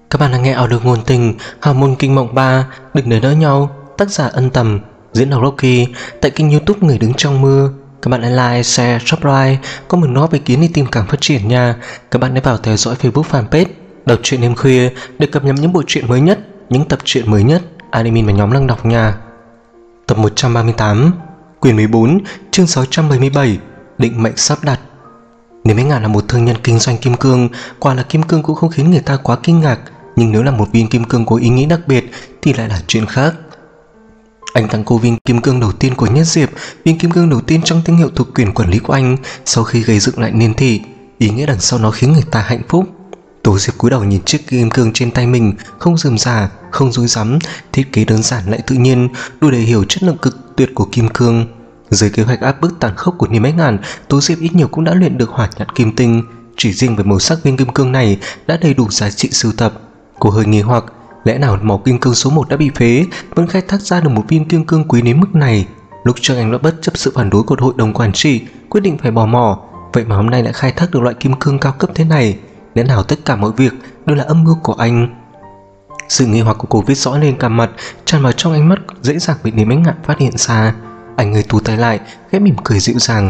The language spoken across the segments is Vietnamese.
Các bạn đang nghe audio ngôn tình Hào môn kinh mộng 3 Đừng để đỡ nhau, tác giả Ân Tầm, diễn đọc Rocky, tại kênh YouTube Người Đứng Trong Mưa. Các bạn hãy like, share, subscribe, comment nó về kiến đi tìm cảm phát triển nha. Các bạn hãy vào theo dõi Facebook fanpage Đọc truyện đêm khuya để cập nhật những bộ truyện mới nhất, những tập truyện mới nhất, admin và nhóm đang đọc nha. Tập 138, quyển 14, chương 677, định mệnh sắp đặt. Nếu mấy ngàn là một thương nhân kinh doanh kim cương, quả là kim cương cũng không khiến người ta quá kinh ngạc. Nhưng nếu là một viên kim cương có ý nghĩa đặc biệt thì lại là chuyện khác. Anh tặng cô viên kim cương đầu tiên của Nhất Diệp, viên kim cương đầu tiên trong thương hiệu thuộc quyền quản lý của anh sau khi gây dựng lại niên thị. Ý nghĩa đằng sau nó khiến người ta hạnh phúc. Tố Diệp cúi đầu nhìn chiếc kim cương trên tay mình, không rườm rà, không rối rắm, thiết kế đơn giản lại tự nhiên, đủ để hiểu chất lượng cực tuyệt của kim cương. Dưới kế hoạch áp bức tàn khốc của Niêm Bách Ngạn, Tố Diệp ít nhiều cũng đã luyện được hỏa nhãn kim tinh. Chỉ riêng về màu sắc viên kim cương này đã đầy đủ giá trị sưu tập. Cô hơi nghi hoặc, lẽ nào màu kim cương số 1 đã bị phế, vẫn khai thác ra được một viên kim cương quý đến mức này. Lúc trước anh đã bất chấp sự phản đối của hội đồng quản trị, quyết định phải bỏ mỏ, vậy mà hôm nay lại khai thác được loại kim cương cao cấp thế này. Lẽ nào tất cả mọi việc đều là âm mưu của anh? Sự nghi hoặc của cô viết rõ lên cả mặt, tràn vào trong ánh mắt, dễ dàng bị Niêm Bách Ngạn phát hiện ra. Anh người tù tay lại, khẽ mỉm cười dịu dàng.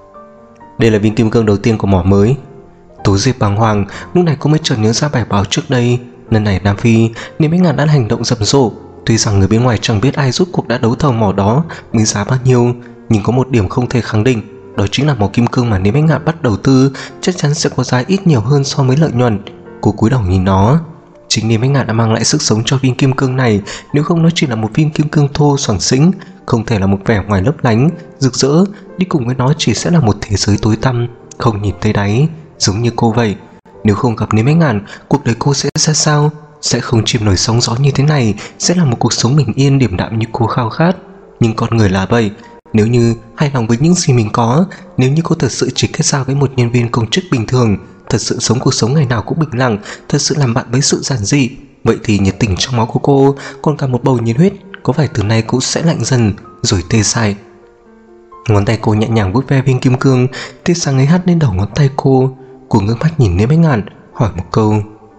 Đây là viên kim cương đầu tiên của mỏ mới. Tố Diệp bàng hoàng, lúc này cô mới chợt nhớ ra bài báo trước đây. Lần này Nam Phi, Niêm Bách Ngạn đã hành động rầm rộ. Tuy rằng người bên ngoài chẳng biết ai rút cuộc đã đấu thầu mỏ đó, với giá bao nhiêu, nhưng có một điểm không thể khẳng định, đó chính là mỏ kim cương mà Niêm Bách Ngạn bắt đầu tư chắc chắn sẽ có giá ít nhiều hơn so với lợi nhuận. Cô cúi đầu nhìn nó. Chính Niêm Bách Ngạn đã mang lại sức sống cho viên kim cương này, nếu không nó chỉ là một viên kim cương thô xoàng xĩnh, không thể là một vẻ ngoài lấp lánh, rực rỡ, đi cùng với nó chỉ sẽ là một thế giới tối tăm, không nhìn thấy đáy, giống như cô vậy. Nếu không gặp Niêm Bách Ngạn, cuộc đời cô sẽ ra sao? Sẽ không chìm nổi sóng gió như thế này, sẽ là một cuộc sống bình yên điềm đạm như cô khao khát. Nhưng con người là vậy, nếu như hài lòng với những gì mình có, nếu như cô thật sự chỉ kết giao với một nhân viên công chức bình thường, thật sự sống cuộc sống ngày nào cũng bình lặng, thật sự làm bạn với sự giản dị, vậy thì nhiệt tình trong máu của cô, còn cả một bầu nhiệt huyết, có phải từ nay cũng sẽ lạnh dần rồi tê dại. Ngón tay cô nhẹ nhàng vuốt ve viên kim cương, tia sáng ấy hắt lên đầu ngón tay cô. Cô ngước mắt nhìn Niêm Bách Ngạn, hỏi một câu: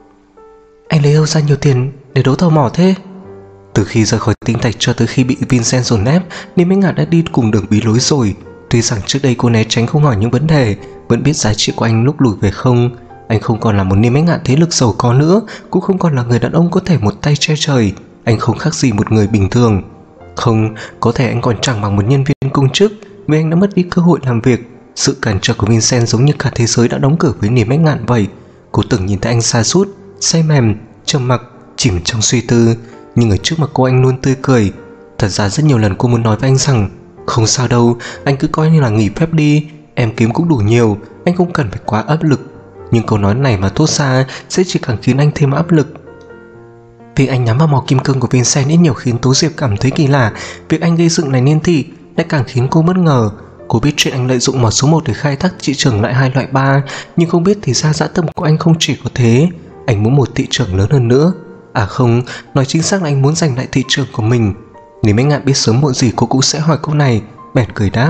anh lấy đâu ra nhiều tiền để đấu thầu mỏ thế? Từ khi rời khỏi Tinh Thạch cho tới khi bị Vincent dồn ép, Niêm Bách Ngạn đã đi cùng đường bí lối rồi. Tuy rằng trước đây cô né tránh không hỏi những vấn đề, vẫn biết giá trị của anh lúc lùi về không. Anh không còn là một Niêm Bách Ngạn thế lực giàu có nữa, cũng không còn là người đàn ông có thể một tay che trời. Anh không khác gì một người bình thường. Không, có thể anh còn chẳng bằng một nhân viên công chức, vì anh đã mất đi cơ hội làm việc. Sự cản trở của Vincent giống như cả thế giới đã đóng cửa với Niêm Bách Ngạn vậy. Cô từng nhìn thấy anh sa sút, say mềm, trầm mặc, chìm trong suy tư, nhưng ở trước mặt cô anh luôn tươi cười. Thật ra rất nhiều lần cô muốn nói với anh rằng không sao đâu, anh cứ coi như là nghỉ phép đi, em kiếm cũng đủ nhiều, anh không cần phải quá áp lực. Nhưng câu nói này mà thốt ra sẽ chỉ càng khiến anh thêm áp lực. Việc anh nhắm vào mỏ kim cương của Vincent ít nhiều khiến Tố Diệp cảm thấy kỳ lạ. Việc anh gây dựng lại niên thị lại càng khiến cô bất ngờ. Cô biết chuyện anh lợi dụng mỏ số 1 để khai thác thị trường lại hai loại 3, nhưng không biết thì ra dã tâm của anh không chỉ có thế. Anh muốn một thị trường lớn hơn nữa. À không, nói chính xác là anh muốn giành lại thị trường của mình. Nếu Bách Ngạn biết sớm muộn gì cô cũng sẽ hỏi câu này, bèn cười đáp: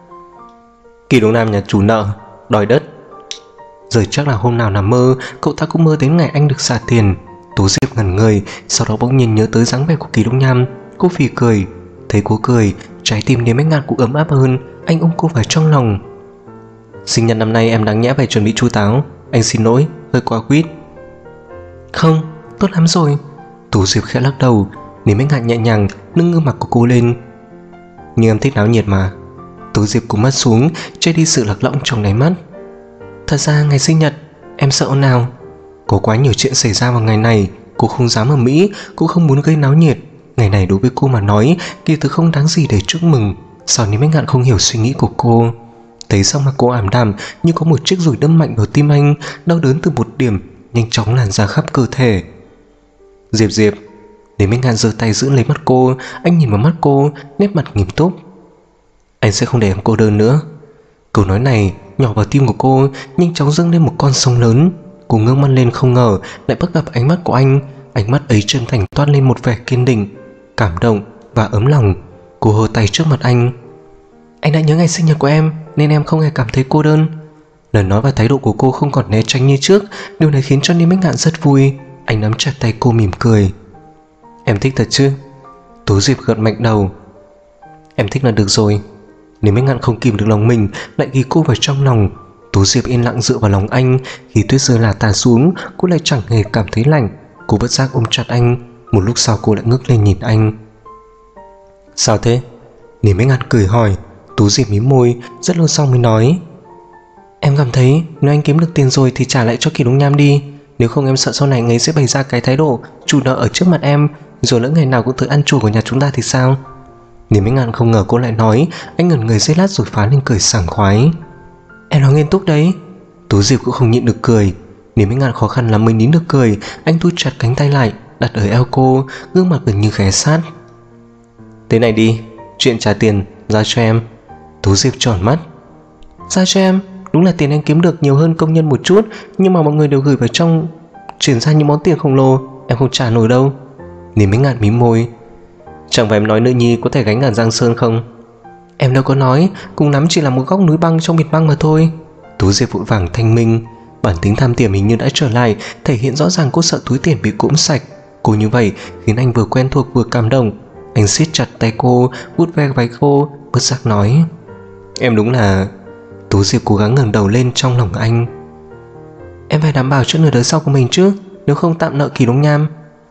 Kỳ Đông Nam nhà chủ nợ, đòi đất. Rồi chắc là hôm nào nằm mơ, cậu ta cũng mơ đến ngày anh được xả tiền. Tố Diệp ngẩn người, sau đó bỗng nhiên nhớ tới dáng vẻ của Kỳ Đông Nam. Cô phì cười. Thấy cô cười, trái tim Niêm Bách Ngạn cũng ấm áp hơn. Anh ôm cô vào trong lòng. Sinh nhật năm nay em đáng nhẽ phải chuẩn bị chu đáo. Anh xin lỗi, hơi quá quýt. Không, tốt lắm rồi. Tố Diệp khẽ lắc đầu. Niêm Bách Ngạn nhẹ nhàng nâng gương mặt của cô lên. Nhưng em thích náo nhiệt mà. Tố Diệp cúi mắt xuống, che đi sự lạc lõng trong đáy mắt. Thật ra ngày sinh nhật em sợ nào. Có quá nhiều chuyện xảy ra vào ngày này, cô không dám ở Mỹ, cũng không muốn gây náo nhiệt. Ngày này đối với cô mà nói kỳ thực không đáng gì để chúc mừng. Sao Niêm Bách Ngạn không hiểu suy nghĩ của cô? Thấy xong mặt cô ảm đạm như có một chiếc dùi đâm mạnh vào tim anh, đau đớn từ một điểm nhanh chóng lan ra khắp cơ thể. Diệp Diệp. Niêm Bách Ngạn giơ tay giữ lấy mắt cô. Anh nhìn vào mắt cô, nét mặt nghiêm túc. Anh sẽ không để em cô đơn nữa. Câu nói này nhỏ vào tim của cô, nhanh chóng dâng lên một con sông lớn. Cô ngước mắt lên, không ngờ lại bắt gặp ánh mắt của anh. Ánh mắt ấy chân thành toát lên một vẻ kiên định, cảm động và ấm lòng. Cô hơ tay trước mặt anh. Anh đã nhớ ngày sinh nhật của em nên em không hề cảm thấy cô đơn. Lời nói và thái độ của cô không còn né tránh như trước. Điều này khiến cho Niêm Bách Ngạn rất vui. Anh nắm chặt tay cô mỉm cười. Em thích thật chứ? Tú Diệp gật mạnh đầu. Em thích là được rồi. Nếu mấy ngạn không kìm được lòng mình, lại ghi cô vào trong lòng. Tú Diệp yên lặng dựa vào lòng anh. Khi tuyết rơi là tà xuống, cô lại chẳng hề cảm thấy lạnh. Cô bất giác ôm chặt anh. Một lúc sau cô lại ngước lên nhìn anh. Sao thế? Nếu mấy ngạn cười hỏi. Tú Diệp mím môi, rất lâu sau mới nói. Em cảm thấy nếu anh kiếm được tiền rồi thì trả lại cho Kỳ Đông Nham đi. Nếu không em sợ sau này anh ấy sẽ bày ra cái thái độ chủ nợ ở trước mặt em, rồi lỡ ngày nào cũng tới ăn chùa của nhà chúng ta thì sao? Nếu mấy ngàn không ngờ cô lại nói. Anh ngẩn người giây lát rồi phá lên cười sảng khoái. Em nói nghiêm túc đấy. Tú Diệp cũng không nhịn được cười. Nếu mấy ngàn khó khăn lắm mới nín được cười. Anh thu chặt cánh tay lại, đặt ở eo cô, gương mặt gần như ghé sát. Thế này đi, chuyện trả tiền ra cho em. Tú Diệp tròn mắt. Ra cho em? Đúng là tiền anh kiếm được nhiều hơn công nhân một chút, nhưng mà mọi người đều gửi vào trong, chuyển ra những món tiền khổng lồ, em không trả nổi đâu. Nếu mấy ngạn mím môi. Chẳng phải em nói nữ nhi có thể gánh cả Giang Sơn không? Em đâu có nói, cùng lắm chỉ là một góc núi băng trong biển băng mà thôi. Tú Diệp vội vàng thanh minh. Bản tính tham tiềm hình như đã trở lại, thể hiện rõ ràng cô sợ túi tiền bị cũm sạch. Cô như vậy khiến anh vừa quen thuộc vừa cảm động. Anh siết chặt tay cô, vuốt ve váy cô, bất giác nói. Em đúng là... Tú Diệp cố gắng ngẩng đầu lên trong lòng anh. Em phải đảm bảo cho nửa đời sau của mình chứ, nếu không tạm nợ Kỳ Đông Nham.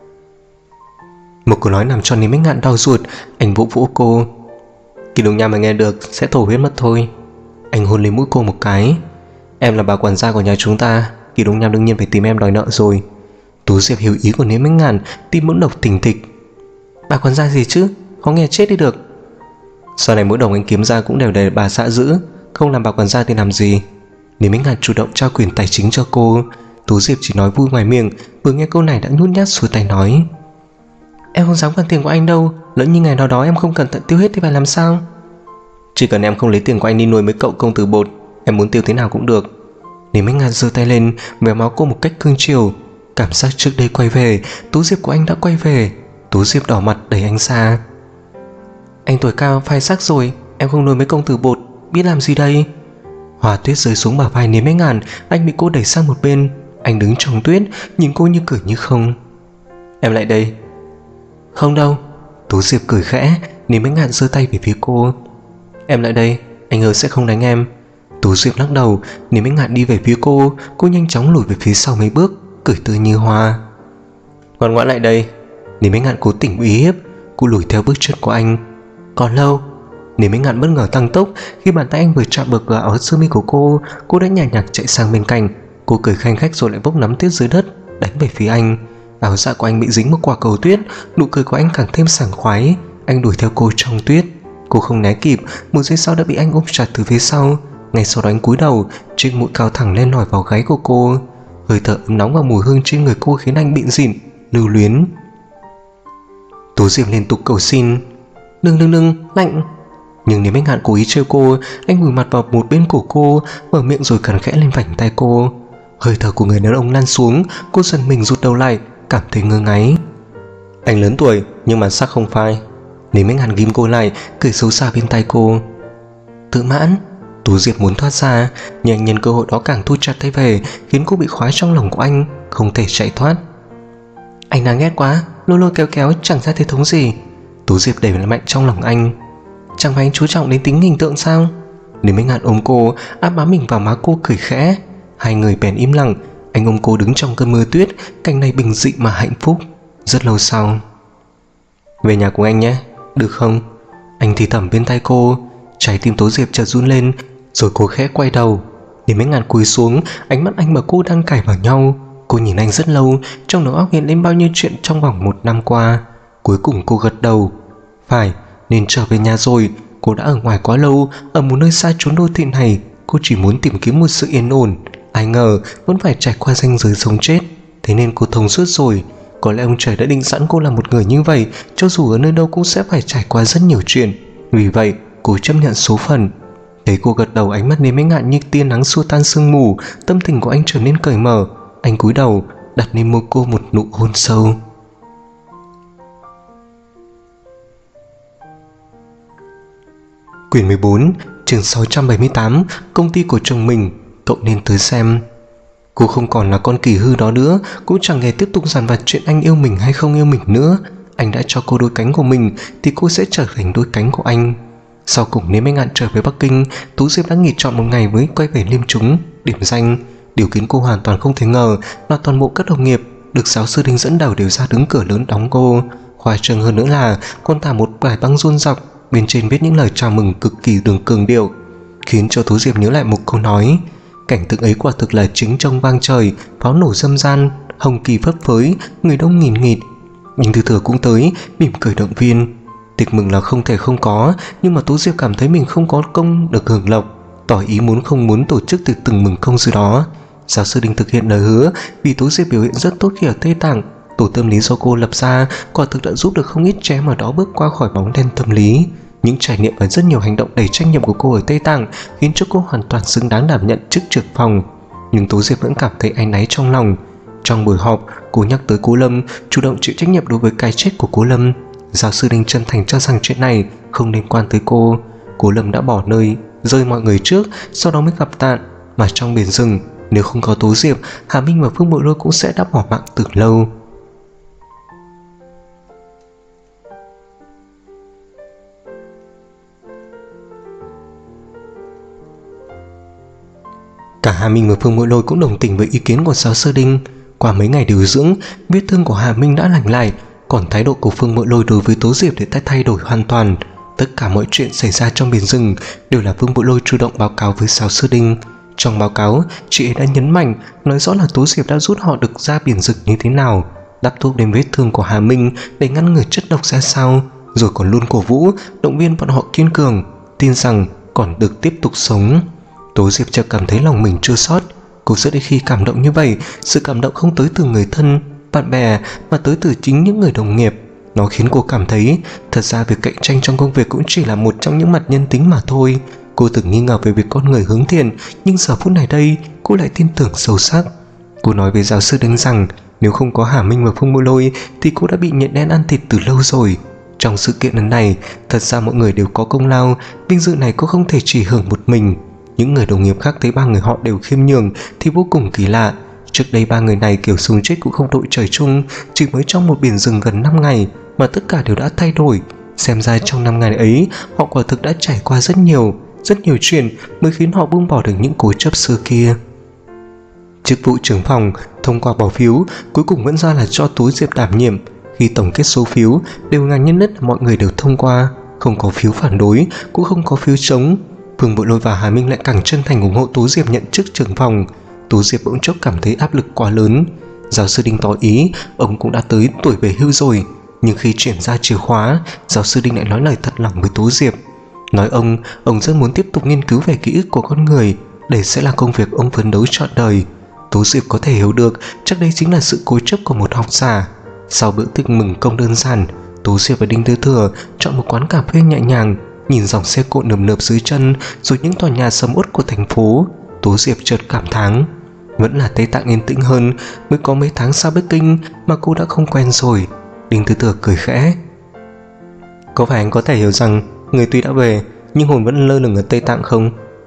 Một câu nói làm cho Lý Minh Ngạn đau ruột. Anh vỗ vỗ cô. Kỳ Đông Nham mà nghe được sẽ thổ huyết mất thôi. Anh hôn lên mũi cô một cái. Em là bà quản gia của nhà chúng ta, Kỳ Đông Nham đương nhiên phải tìm em đòi nợ rồi. Tú Diệp hiểu ý của Lý Minh Ngạn, tim mũi độc thình thịch. Bà quản gia gì chứ, khó nghe chết đi được. Sau này mỗi đồng anh kiếm ra cũng đều để bà xã giữ, không làm bà quản gia thì làm gì. Lý Minh Ngạn chủ động trao quyền tài chính cho cô. Tú Diệp chỉ nói vui ngoài miệng, vừa nghe câu này đã nhút nhát xuôi tay nói. Em không dám cần tiền của anh đâu, lỡ như ngày nào đó em không cẩn thận tiêu hết thì phải làm sao? Chỉ cần em không lấy tiền của anh đi nuôi mấy cậu công tử bột, em muốn tiêu thế nào cũng được. Lý Minh Ngạn giơ tay lên véo máu cô một cách cương chiều. Cảm giác trước đây quay về, Tú Diệp của anh đã quay về. Tú Diệp đỏ mặt đẩy anh ra. Anh tuổi cao phai sắc rồi, em không nuôi mấy công tử bột, biết làm gì đây? Hoa tuyết rơi xuống bả vai Lý Minh Ngạn. Anh bị cô đẩy sang một bên. Anh đứng trong tuyết, nhìn cô như cười như không. Em lại đây. Không đâu. Tú Diệp cười khẽ. Lý Minh Ngạn giơ tay về phía cô. Em lại đây, anh hứa sẽ không đánh em. Tú Diệp lắc đầu. Lý Minh Ngạn đi về phía cô. Cô nhanh chóng lùi về phía sau mấy bước, cười tươi như hoa. Ngoan ngoãn lại đây. Lý Minh Ngạn cố tình uy hiếp. Cô lùi theo bước chân của anh. Còn lâu. Lý Minh Ngạn bất ngờ tăng tốc. Khi bàn tay anh vừa chạm bờ cờ áo sơ mi của cô đã nhả nhạc chạy sang bên cạnh. Cô cười khanh khách rồi lại bốc nắm tuyết dưới đất, đánh về phía anh. Áo dạ của anh bị dính một quả cầu tuyết. Nụ cười của anh càng thêm sảng khoái. Anh đuổi theo cô trong tuyết. Cô không né kịp, một giây sau đã bị anh ôm chặt từ phía sau. Ngay sau đó anh cúi đầu, chiếc mũi cao thẳng lên nổi vào gáy của cô. Hơi thở ấm nóng và mùi hương trên người cô khiến anh bịn rỉn, lưu luyến. Tú Diệp liên tục cầu xin. Đừng, lạnh. Nhưng nếu Minh Ngạn cố ý trêu cô, anh vùi mặt vào một bên cổ cô, mở miệng rồi cắn khẽ lên vành tay cô. Hơi thở của người đàn ông lan xuống. Cô giật mình rụt đầu lại, cảm thấy ngơ ngáy. Anh lớn tuổi nhưng mà sắc không phai. Lý Minh Ngạn ghim cô lại, cười xấu xa bên tay cô. Tự mãn. Tú Diệp muốn thoát ra, nhưng anh nhân cơ hội đó càng thu chặt tay về, khiến cô bị khóa trong lòng của anh, không thể chạy thoát. Anh đáng ghét quá, lôi kéo chẳng ra thể thống gì. Tú Diệp đẩy mạnh trong lòng anh. Chẳng phải anh chú trọng đến tính hình tượng sao? Lý Minh Ngạn ôm cô, áp bám mình vào má cô cười khẽ. Hai người bèn im lặng. Anh ôm cô đứng trong cơn mưa tuyết. Cảnh này bình dị mà hạnh phúc. Rất lâu sau. Về nhà cùng anh nhé, được không? Anh thì thầm bên tay cô. Trái tim Tú Diệp chợt run lên. Rồi cô khẽ quay đầu. Lý Minh Ngạn cúi xuống. Ánh mắt anh và cô đang cài vào nhau. Cô nhìn anh rất lâu, trong đầu óc hiện lên bao nhiêu chuyện trong vòng 1 năm qua. Cuối cùng cô gật đầu. Phải, nên trở về nhà rồi. Cô đã ở ngoài quá lâu, ở một nơi xa chốn đô thị này. Cô chỉ muốn tìm kiếm một sự yên ổn. Ai ngờ vẫn phải trải qua ranh giới sống chết. Thế nên cô thông suốt rồi. Có lẽ ông trời đã định sẵn cô là một người như vậy. Cho dù ở nơi đâu cũng sẽ phải trải qua rất nhiều chuyện. Vì vậy cô chấp nhận số phận. Thấy cô gật đầu, ánh mắt Lý Minh Ngạn như tia nắng xua tan sương mù. Tâm tình của anh trở nên cởi mở. Anh cúi đầu đặt lên môi cô một nụ hôn sâu. Quyển 14, chương 678. Công ty của chồng mình, cậu nên tới xem. Cô không còn là con kỳ hư đó nữa, cũng chẳng hề tiếp tục dằn vặt chuyện anh yêu mình hay không yêu mình nữa. Anh đã cho cô đôi cánh của mình thì cô sẽ trở thành đôi cánh của anh. Sau cùng nếu mấy ngàn trở về Bắc Kinh, Tú Diệp đã nghỉ trọn một ngày mới quay về Liêm Chúng, điểm danh. Điều khiến cô hoàn toàn không thể ngờ là toàn bộ các đồng nghiệp được giáo sư Đinh dẫn đầu đều ra đứng cửa lớn đón cô. Khoa trương hơn nữa là còn thả một bài băng rôn dọc, bên trên viết những lời chào mừng cực kỳ đường cường điệu, khiến cho Tú Diệp nhớ lại một câu nói. Cảnh tượng ấy quả thực là chính trông vang trời, pháo nổ râm ran, hồng kỳ phấp phới, người đông nghìn nghịt. Đinh Tư Thừa cũng tới, mỉm cười động viên. Tiệc mừng là không thể không có, nhưng mà Tú Diệp cảm thấy mình không có công được hưởng lộc, tỏ ý không muốn tổ chức tiệc từng mừng công dưới đó. Giáo sư Đinh thực hiện lời hứa, vì Tú Diệp biểu hiện rất tốt khi ở Tây Tạng. Tổ tâm lý do cô lập ra quả thực đã giúp được không ít trẻ em ở đó bước qua khỏi bóng đen tâm lý. Những trải nghiệm và rất nhiều hành động đầy trách nhiệm của cô ở Tây Tạng khiến cho cô hoàn toàn xứng đáng đảm nhận chức trưởng phòng. Nhưng Tú Diệp vẫn cảm thấy áy náy trong lòng. Trong buổi họp, cô nhắc tới Cố Lâm chủ động chịu trách nhiệm đối với cái chết của Cố Lâm. Giáo sư Đinh chân thành cho rằng chuyện này không liên quan tới cô. Cố Lâm đã bỏ nơi rơi mọi người trước, sau đó mới gặp Tạn. Mà trong biển rừng, nếu không có Tú Diệp, Hà Minh và Phương Bội Lôi cũng sẽ đã bỏ mạng từ lâu. Cả Hà Minh và Phương Bội Lôi cũng đồng tình với ý kiến của giáo sư Đinh. Qua mấy ngày điều dưỡng, vết thương của Hà Minh đã lành lại, còn thái độ của Phương Bội Lôi đối với Tú Diệp thì đã thay đổi hoàn toàn. Tất cả mọi chuyện xảy ra trong biển rừng đều là Phương Bội Lôi chủ động báo cáo với giáo sư Đinh. Trong báo cáo, chị ấy đã nhấn mạnh nói rõ là Tú Diệp đã rút họ được ra biển rừng như thế nào, đắp thuốc đến vết thương của Hà Minh để ngăn ngừa chất độc ra sao, rồi còn luôn cổ vũ động viên bọn họ kiên cường, tin rằng còn được tiếp tục sống. Tú Diệp chợt cảm thấy lòng mình chua xót. Cô rất ít khi cảm động như vậy. Sự cảm động không tới từ người thân, bạn bè, mà tới từ chính những người đồng nghiệp. Nó khiến cô cảm thấy thật ra việc cạnh tranh trong công việc cũng chỉ là một trong những mặt nhân tính mà thôi. Cô từng nghi ngờ về việc con người hướng thiện, nhưng giờ phút này đây cô lại tin tưởng sâu sắc. Cô nói với giáo sư Đinh rằng nếu không có Hà Minh và Phương Bội Lôi thì cô đã bị nhện đen ăn thịt từ lâu rồi. Trong sự kiện lần này, thật ra mọi người đều có công lao, vinh dự này cô không thể chỉ hưởng một mình. Những người đồng nghiệp khác thấy ba người họ đều khiêm nhường thì vô cùng kỳ lạ. Trước đây ba người này kiểu sống chết cũng không đội trời chung, chỉ mới trong một biển rừng gần 5 ngày mà tất cả đều đã thay đổi. Xem ra trong 5 ngày ấy họ quả thực đã trải qua rất nhiều chuyện mới khiến họ buông bỏ được những cố chấp xưa kia. Chức vụ trưởng phòng thông qua bỏ phiếu cuối cùng vẫn ra là cho Tú Diệp đảm nhiệm. Khi tổng kết số phiếu đều ngạc nhiên nhất là mọi người đều thông qua, không có phiếu phản đối cũng không có phiếu chống. Phương Bội Lôi và Hà Minh lại càng chân thành ủng hộ Tú Diệp nhận chức trưởng phòng. Tú Diệp bỗng chốc cảm thấy áp lực quá lớn. Giáo sư Đinh tỏ ý ông cũng đã tới tuổi về hưu rồi, nhưng khi chuyển ra chìa khóa, giáo sư Đinh lại nói lời thật lòng với Tú Diệp. Nói ông rất muốn tiếp tục nghiên cứu về ký ức của con người, đây sẽ là công việc ông phấn đấu trọn đời. Tú Diệp có thể hiểu được chắc đây chính là sự cố chấp của một học giả. Sau bữa tiệc mừng công đơn giản, Tú Diệp và Đinh Tư Thừa chọn một quán cà phê nhẹ nhàng, nhìn dòng xe cộ nườm nượp dưới chân rồi những tòa nhà sầm uất của thành phố. Tú Diệp chợt cảm thán vẫn là Tây Tạng yên tĩnh hơn, mới có mấy tháng xa Bắc Kinh mà cô đã không quen rồi. Đinh Tư Thừa cười khẽ. Có phải anh có thể hiểu rằng người tuy đã về nhưng hồn vẫn lơ lửng ở Tây Tạng không?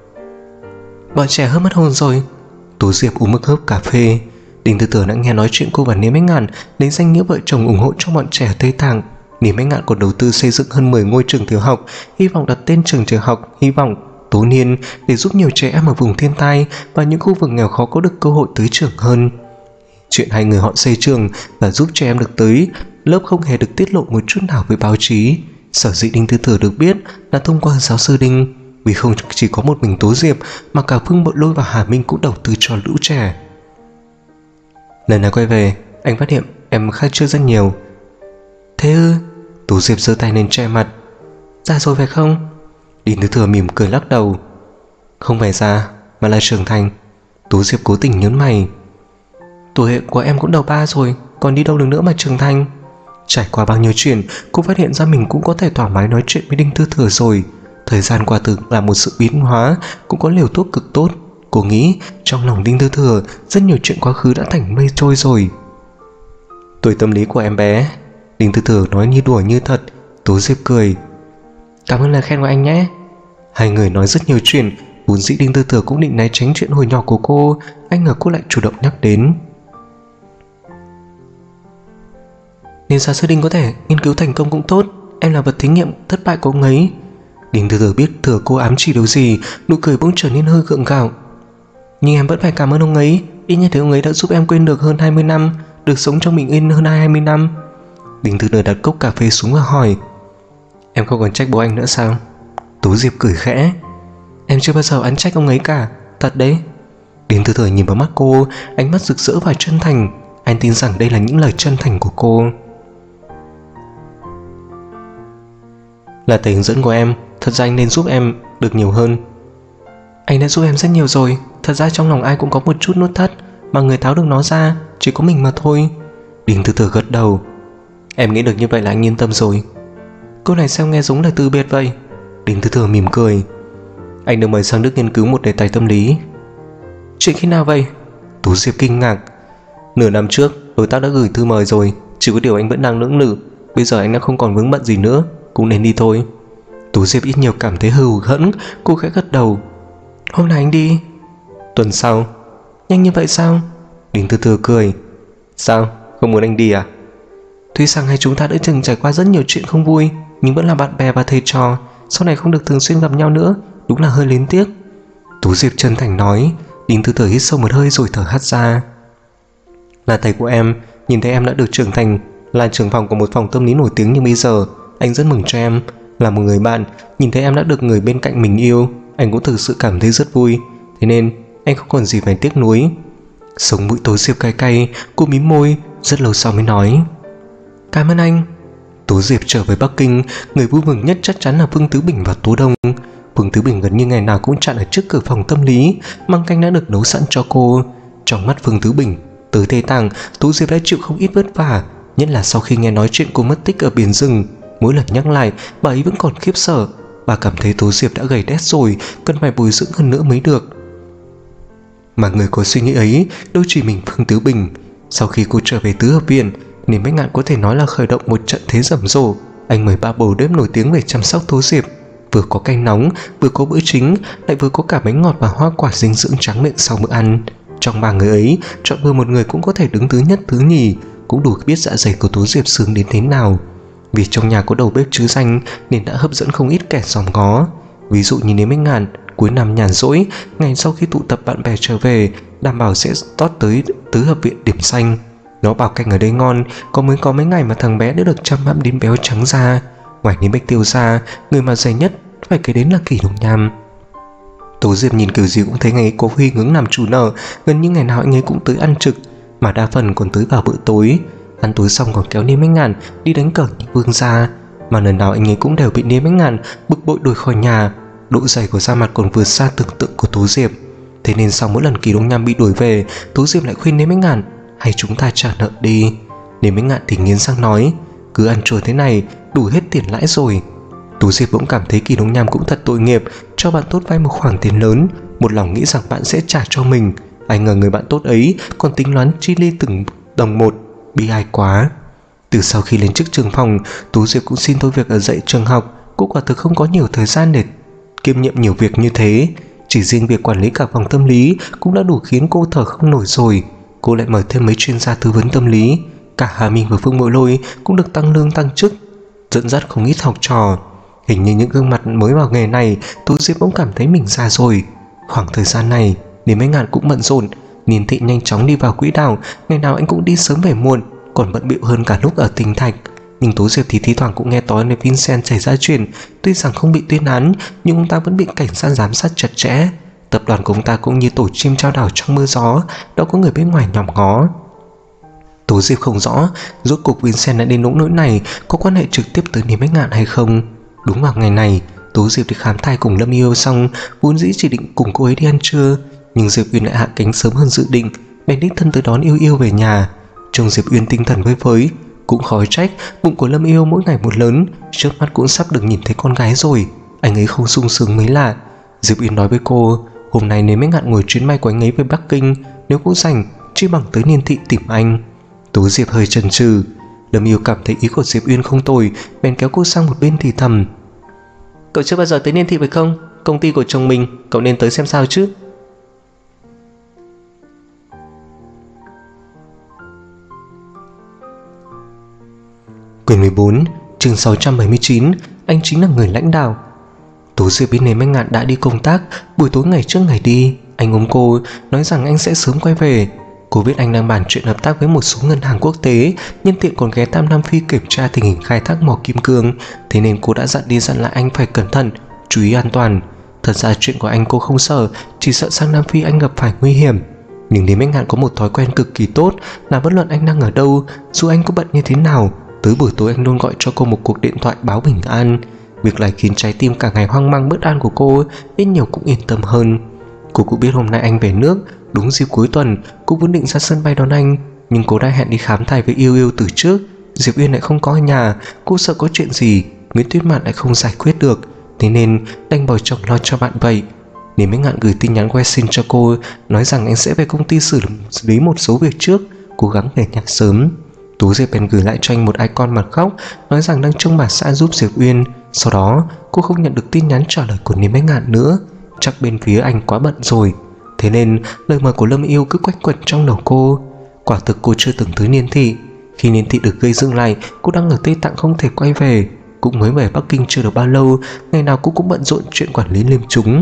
Bọn trẻ hơi mất hồn rồi. Tú Diệp uống một hớp cà phê. Đinh Tư Thừa đã nghe nói chuyện cô và Niêm Bách Ngạn lấy danh nghĩa vợ chồng ủng hộ cho bọn trẻ ở Tây Tạng. Niêm Bách Ngạn còn đầu tư xây dựng hơn 10 ngôi trường tiểu học, hy vọng đặt tên trường học hy vọng Tố Niên để giúp nhiều trẻ em ở vùng thiên tai và những khu vực nghèo khó có được cơ hội tới trường hơn. Chuyện hai người họ xây trường và giúp trẻ em được tới lớp không hề được tiết lộ một chút nào với báo chí. Sở dĩ Đinh Tư Thừa được biết là thông qua giáo sư Đinh, vì không chỉ có một mình Tố Diệp mà cả Phương Bội Lôi và Hà Minh cũng đầu tư cho lũ trẻ. Lần này quay về, anh phát hiện em khác trước rất nhiều. Thế ư? Tú Diệp giơ tay lên che mặt. Già rồi phải không? Đinh Tư Thừa mỉm cười lắc đầu. Không phải già mà là trưởng thành. Tú Diệp cố tình nhớn mày. Tuổi của em cũng đầu 3 rồi, còn đi đâu được nữa mà trưởng thành. Trải qua bao nhiêu chuyện, cô phát hiện ra mình cũng có thể thoải mái nói chuyện với Đinh Tư Thừa rồi. Thời gian qua thực là một sự biến hóa, cũng có liều thuốc cực tốt. Cô nghĩ trong lòng Đinh Tư Thừa rất nhiều chuyện quá khứ đã thành mây trôi rồi. Tuổi tâm lý của em bé, Đinh Tư Thừa nói như đùa như thật. Tú Diệp cười. Cảm ơn lời khen của anh nhé. Hai người nói rất nhiều chuyện, Vốn dĩ Đinh Tư Thừa cũng định né tránh chuyện hồi nhỏ của cô, anh ngờ cô lại chủ động nhắc đến. Nếu giáo sư Đinh có thể nghiên cứu thành công cũng tốt, em là vật thí nghiệm thất bại của ông ấy. Đinh Tư Thừa biết thừa cô ám chỉ điều gì, nụ cười bỗng trở nên hơi gượng gạo. Nhưng em vẫn phải cảm ơn ông ấy, ít nhất thì ông ấy đã giúp em quên được hơn 20 năm, được sống trong bình yên hơn 20 năm. Đinh Tư Thừa đặt cốc cà phê xuống và hỏi. Em không còn trách bố anh nữa sao? Tố Diệp cười khẽ. Em chưa bao giờ oán trách ông ấy cả, thật đấy. Đinh Tư Thừa nhìn vào mắt cô, ánh mắt rực rỡ và chân thành. Anh tin rằng đây là những lời chân thành của cô. Là thầy hướng dẫn của em, thật ra anh nên giúp em được nhiều hơn. Anh đã giúp em rất nhiều rồi. Thật ra trong lòng ai cũng có một chút nút thắt, mà người tháo được nó ra chỉ có mình mà thôi. Đinh Tư Thừa gật đầu. Em nghĩ được như vậy là anh yên tâm rồi. Câu này sao nghe giống là từ biệt vậy? Đinh Tư Thừa mỉm cười. Anh được mời sang Đức nghiên cứu một đề tài tâm lý. Chuyện khi nào vậy? Tú Diệp kinh ngạc. Nửa năm trước đối tác đã gửi thư mời rồi, chỉ có điều anh vẫn đang lưỡng lự. Bây giờ anh đã không còn vướng bận gì nữa, cũng nên đi thôi. Tú Diệp ít nhiều cảm thấy hừ hẫng. Cô khẽ gật đầu. Hôm nay anh đi. Tuần sau. Nhanh như vậy sao? Đinh Tư Thừa cười. Sao, không muốn anh đi à? Tuy rằng hai chúng ta đã từng trải qua rất nhiều chuyện không vui, nhưng vẫn là bạn bè và thầy trò. Sau này không được thường xuyên gặp nhau nữa, đúng là hơi luyến tiếc. Tú Diệp chân thành nói. Đinh Tư Thừa hít sâu một hơi rồi thở hắt ra. Là thầy của em, nhìn thấy em đã được trưởng thành, là trưởng phòng của một phòng tâm lý nổi tiếng như bây giờ, anh rất mừng cho em. Là một người bạn, nhìn thấy em đã được người bên cạnh mình yêu, anh cũng thực sự cảm thấy rất vui. Thế nên anh không còn gì phải tiếc nuối. Sống mũi Tố Diệp cay cay, cô mím môi, rất lâu sau mới nói. Cảm ơn anh. Tố Diệp trở về Bắc Kinh, người vui mừng nhất chắc chắn là Vương Tứ Bình và Tố Đông. Vương Tứ Bình gần như ngày nào cũng chặn ở trước cửa phòng tâm lý, măng canh đã được nấu sẵn cho cô. Trong mắt Vương Tứ Bình, tới Tây Tạng, Tố Diệp đã chịu không ít vất vả, nhất là sau khi nghe nói chuyện cô mất tích ở biển rừng. Mỗi lần nhắc lại, bà ấy vẫn còn khiếp sợ. Bà cảm thấy Tố Diệp đã gầy đét rồi, cần phải bồi dưỡng hơn nữa mới được. Mà người có suy nghĩ ấy đâu chỉ mình Vương Tứ Bình. Sau khi cô trở về tứ hợp viện, Niềm Bách Ngạn có thể nói là khởi động một trận thế rầm rộ. Anh mời 3 bầu bếp nổi tiếng về chăm sóc Tố Diệp. Vừa có canh nóng, vừa có bữa chính, lại vừa có cả bánh ngọt và hoa quả dinh dưỡng tráng miệng sau bữa ăn. Trong 3 người ấy, chọn bừa một người cũng có thể đứng thứ nhất thứ nhì, cũng đủ biết dạ dày của Tố Diệp sướng đến thế nào. Vì trong nhà có đầu bếp chứ danh nên đã hấp dẫn không ít kẻ dòm ngó. Ví dụ như Niềm Bách Ngạn cuối năm nhàn rỗi, ngày sau khi tụ tập bạn bè trở về, đảm bảo sẽ tót tới tứ hợp viện điểm xanh. Nó bảo canh ở đây ngon, mới có mấy ngày mà thằng bé đã được chăm bẵm đến béo trắng da. Ngoài Niềm Bách Tiêu ra, người mà dày nhất phải kể đến là Kỷ Đồng Nham. Tố Diệp nhìn kiểu gì cũng thấy ngày ấy có Huy hướng làm chủ nợ, gần như ngày nào anh ấy cũng tới ăn trực, mà đa phần còn tới vào bữa tối. Ăn tối xong còn kéo Niềm Bách Ngạn đi đánh cờ những vương gia, mà lần nào anh ấy cũng đều bị Niềm Bách Ngạn bực bội đuổi khỏi nhà. Độ dày của da mặt còn vượt xa tưởng tượng của Tố Diệp. Thế nên sau mỗi lần Kỷ Đồng Nham bị đuổi về, Tố Diệp lại khuyên Niềm Bách Ngạn hay chúng ta trả nợ đi. Niềm Bách Ngạn thì nghiến răng nói, cứ ăn trôi thế này đủ hết tiền lãi rồi. Tố Diệp bỗng cảm thấy Kỷ Đồng Nham cũng thật tội nghiệp, cho bạn tốt vay một khoản tiền lớn, một lòng nghĩ rằng bạn sẽ trả cho mình. Ai ngờ người bạn tốt ấy còn tính toán chi ly từng đồng một, bi ai quá. Từ sau khi lên chức trưởng phòng, Tố Diệp cũng xin thôi việc ở dạy trường học. Cô quả thực không có nhiều thời gian để kiêm nhiệm nhiều việc như thế. Chỉ riêng việc quản lý cả phòng tâm lý cũng đã đủ khiến cô thở không nổi rồi. Cô lại mời thêm mấy chuyên gia tư vấn tâm lý. Cả Hà Minh và Phương Mộ Lôi cũng được tăng lương tăng chức, dẫn dắt không ít học trò. Hình như những gương mặt mới vào nghề này, Tố Diệp bỗng cảm thấy mình già rồi. Khoảng thời gian này, Niềm Bách Ngạn cũng bận rộn. Niên Thị nhanh chóng đi vào quỹ đạo, ngày nào anh cũng đi sớm về muộn, còn bận bịu hơn cả lúc ở Tinh Thạch. Nhưng Tố Diệp thì thi thoảng cũng nghe nói về Vincent xảy ra chuyện. Tuy rằng không bị tuyên án, nhưng ông ta vẫn bị cảnh sát giám sát chặt chẽ. Tập đoàn của ông ta cũng như tổ chim trao đảo trong mưa gió, đâu có người bên ngoài nhòm ngó. Tố Diệp không rõ rốt cuộc Vincent đã đến nỗi này có quan hệ trực tiếp tới Niềm Bách Ngạn hay không. Đúng vào ngày này, Tố Diệp đi khám thai cùng Lâm Yêu xong, vốn dĩ chỉ định cùng cô ấy đi ăn trưa, nhưng Diệp Uyên lại hạ cánh sớm hơn dự định, bèn đích thân tới đón Yêu Yêu về nhà. Trông Diệp Uyên tinh thần phơi phới, cũng khó trách bụng của Lâm Yêu mỗi ngày một lớn, trước mắt cũng sắp được nhìn thấy con gái rồi. Anh ấy không sung sướng mới lạ. Diệp Uyên nói với cô, hôm nay nếu Bách Ngạn ngồi chuyến bay của anh ấy về Bắc Kinh, nếu cô rảnh chỉ bằng tới Niên Thị tìm anh. Tố Diệp hơi chần chừ. Lâm Yêu cảm thấy ý của Diệp Uyên không tồi, bèn kéo cô sang một bên thì thầm, cậu chưa bao giờ tới Niên Thị phải không? công ty của chồng mình, cậu nên tới xem sao chứ. Quyển 14, chương 679, anh chính là người lãnh đạo. Tú Diệp biết Nếm Anh Ngạn đã đi công tác. Buổi tối ngày trước ngày đi, anh ôm cô, nói rằng anh sẽ sớm quay về. Cô biết anh đang bàn chuyện hợp tác với một số ngân hàng quốc tế, nhân tiện còn ghé thăm Nam Phi kiểm tra tình hình khai thác mỏ kim cương. Thế nên cô đã dặn đi dặn lại anh phải cẩn thận, chú ý an toàn. Thật ra chuyện của anh cô không sợ, chỉ sợ sang Nam Phi anh gặp phải nguy hiểm. Nhưng Nếm Anh Ngạn có một thói quen cực kỳ tốt là bất luận anh đang ở đâu, dù anh có bận như thế nào, tới buổi tối anh luôn gọi cho cô một cuộc điện thoại báo bình an. Việc này khiến trái tim cả ngày hoang mang bất an của cô ít nhiều cũng yên tâm hơn. Cô cũng biết hôm nay anh về nước, đúng dịp cuối tuần. Cô vốn định ra sân bay đón anh, nhưng cô đã hẹn đi khám thai với Yêu Yêu từ trước. Diệp Uyên lại không có ở nhà, cô sợ có chuyện gì Nguyễn Tuyết Mạn lại không giải quyết được, thế nên đành bỏ chồng lo cho bạn vậy. Nếm Anh Ngạn gửi tin nhắn que xin cho cô, nói rằng anh sẽ về công ty xử lý một số việc trước, cố gắng về nhà sớm. Tú Diệp bèn gửi lại cho anh một icon mặt khóc, nói rằng đang trông bà xã giúp Diệp Uyên. Sau đó cô không nhận được tin nhắn trả lời của Nếm Anh Ngạn nữa, chắc bên phía anh quá bận rồi. Thế nên lời mời của Lâm Yêu cứ quanh quẩn trong đầu cô. Quả thực cô chưa từng tới Niên Thị. Khi Niên Thị được gây dựng lại, cô đang ở Tây Tạng không thể quay về. Cũng mới về Bắc Kinh chưa được bao lâu, ngày nào cô cũng bận rộn chuyện quản lý liêm chúng.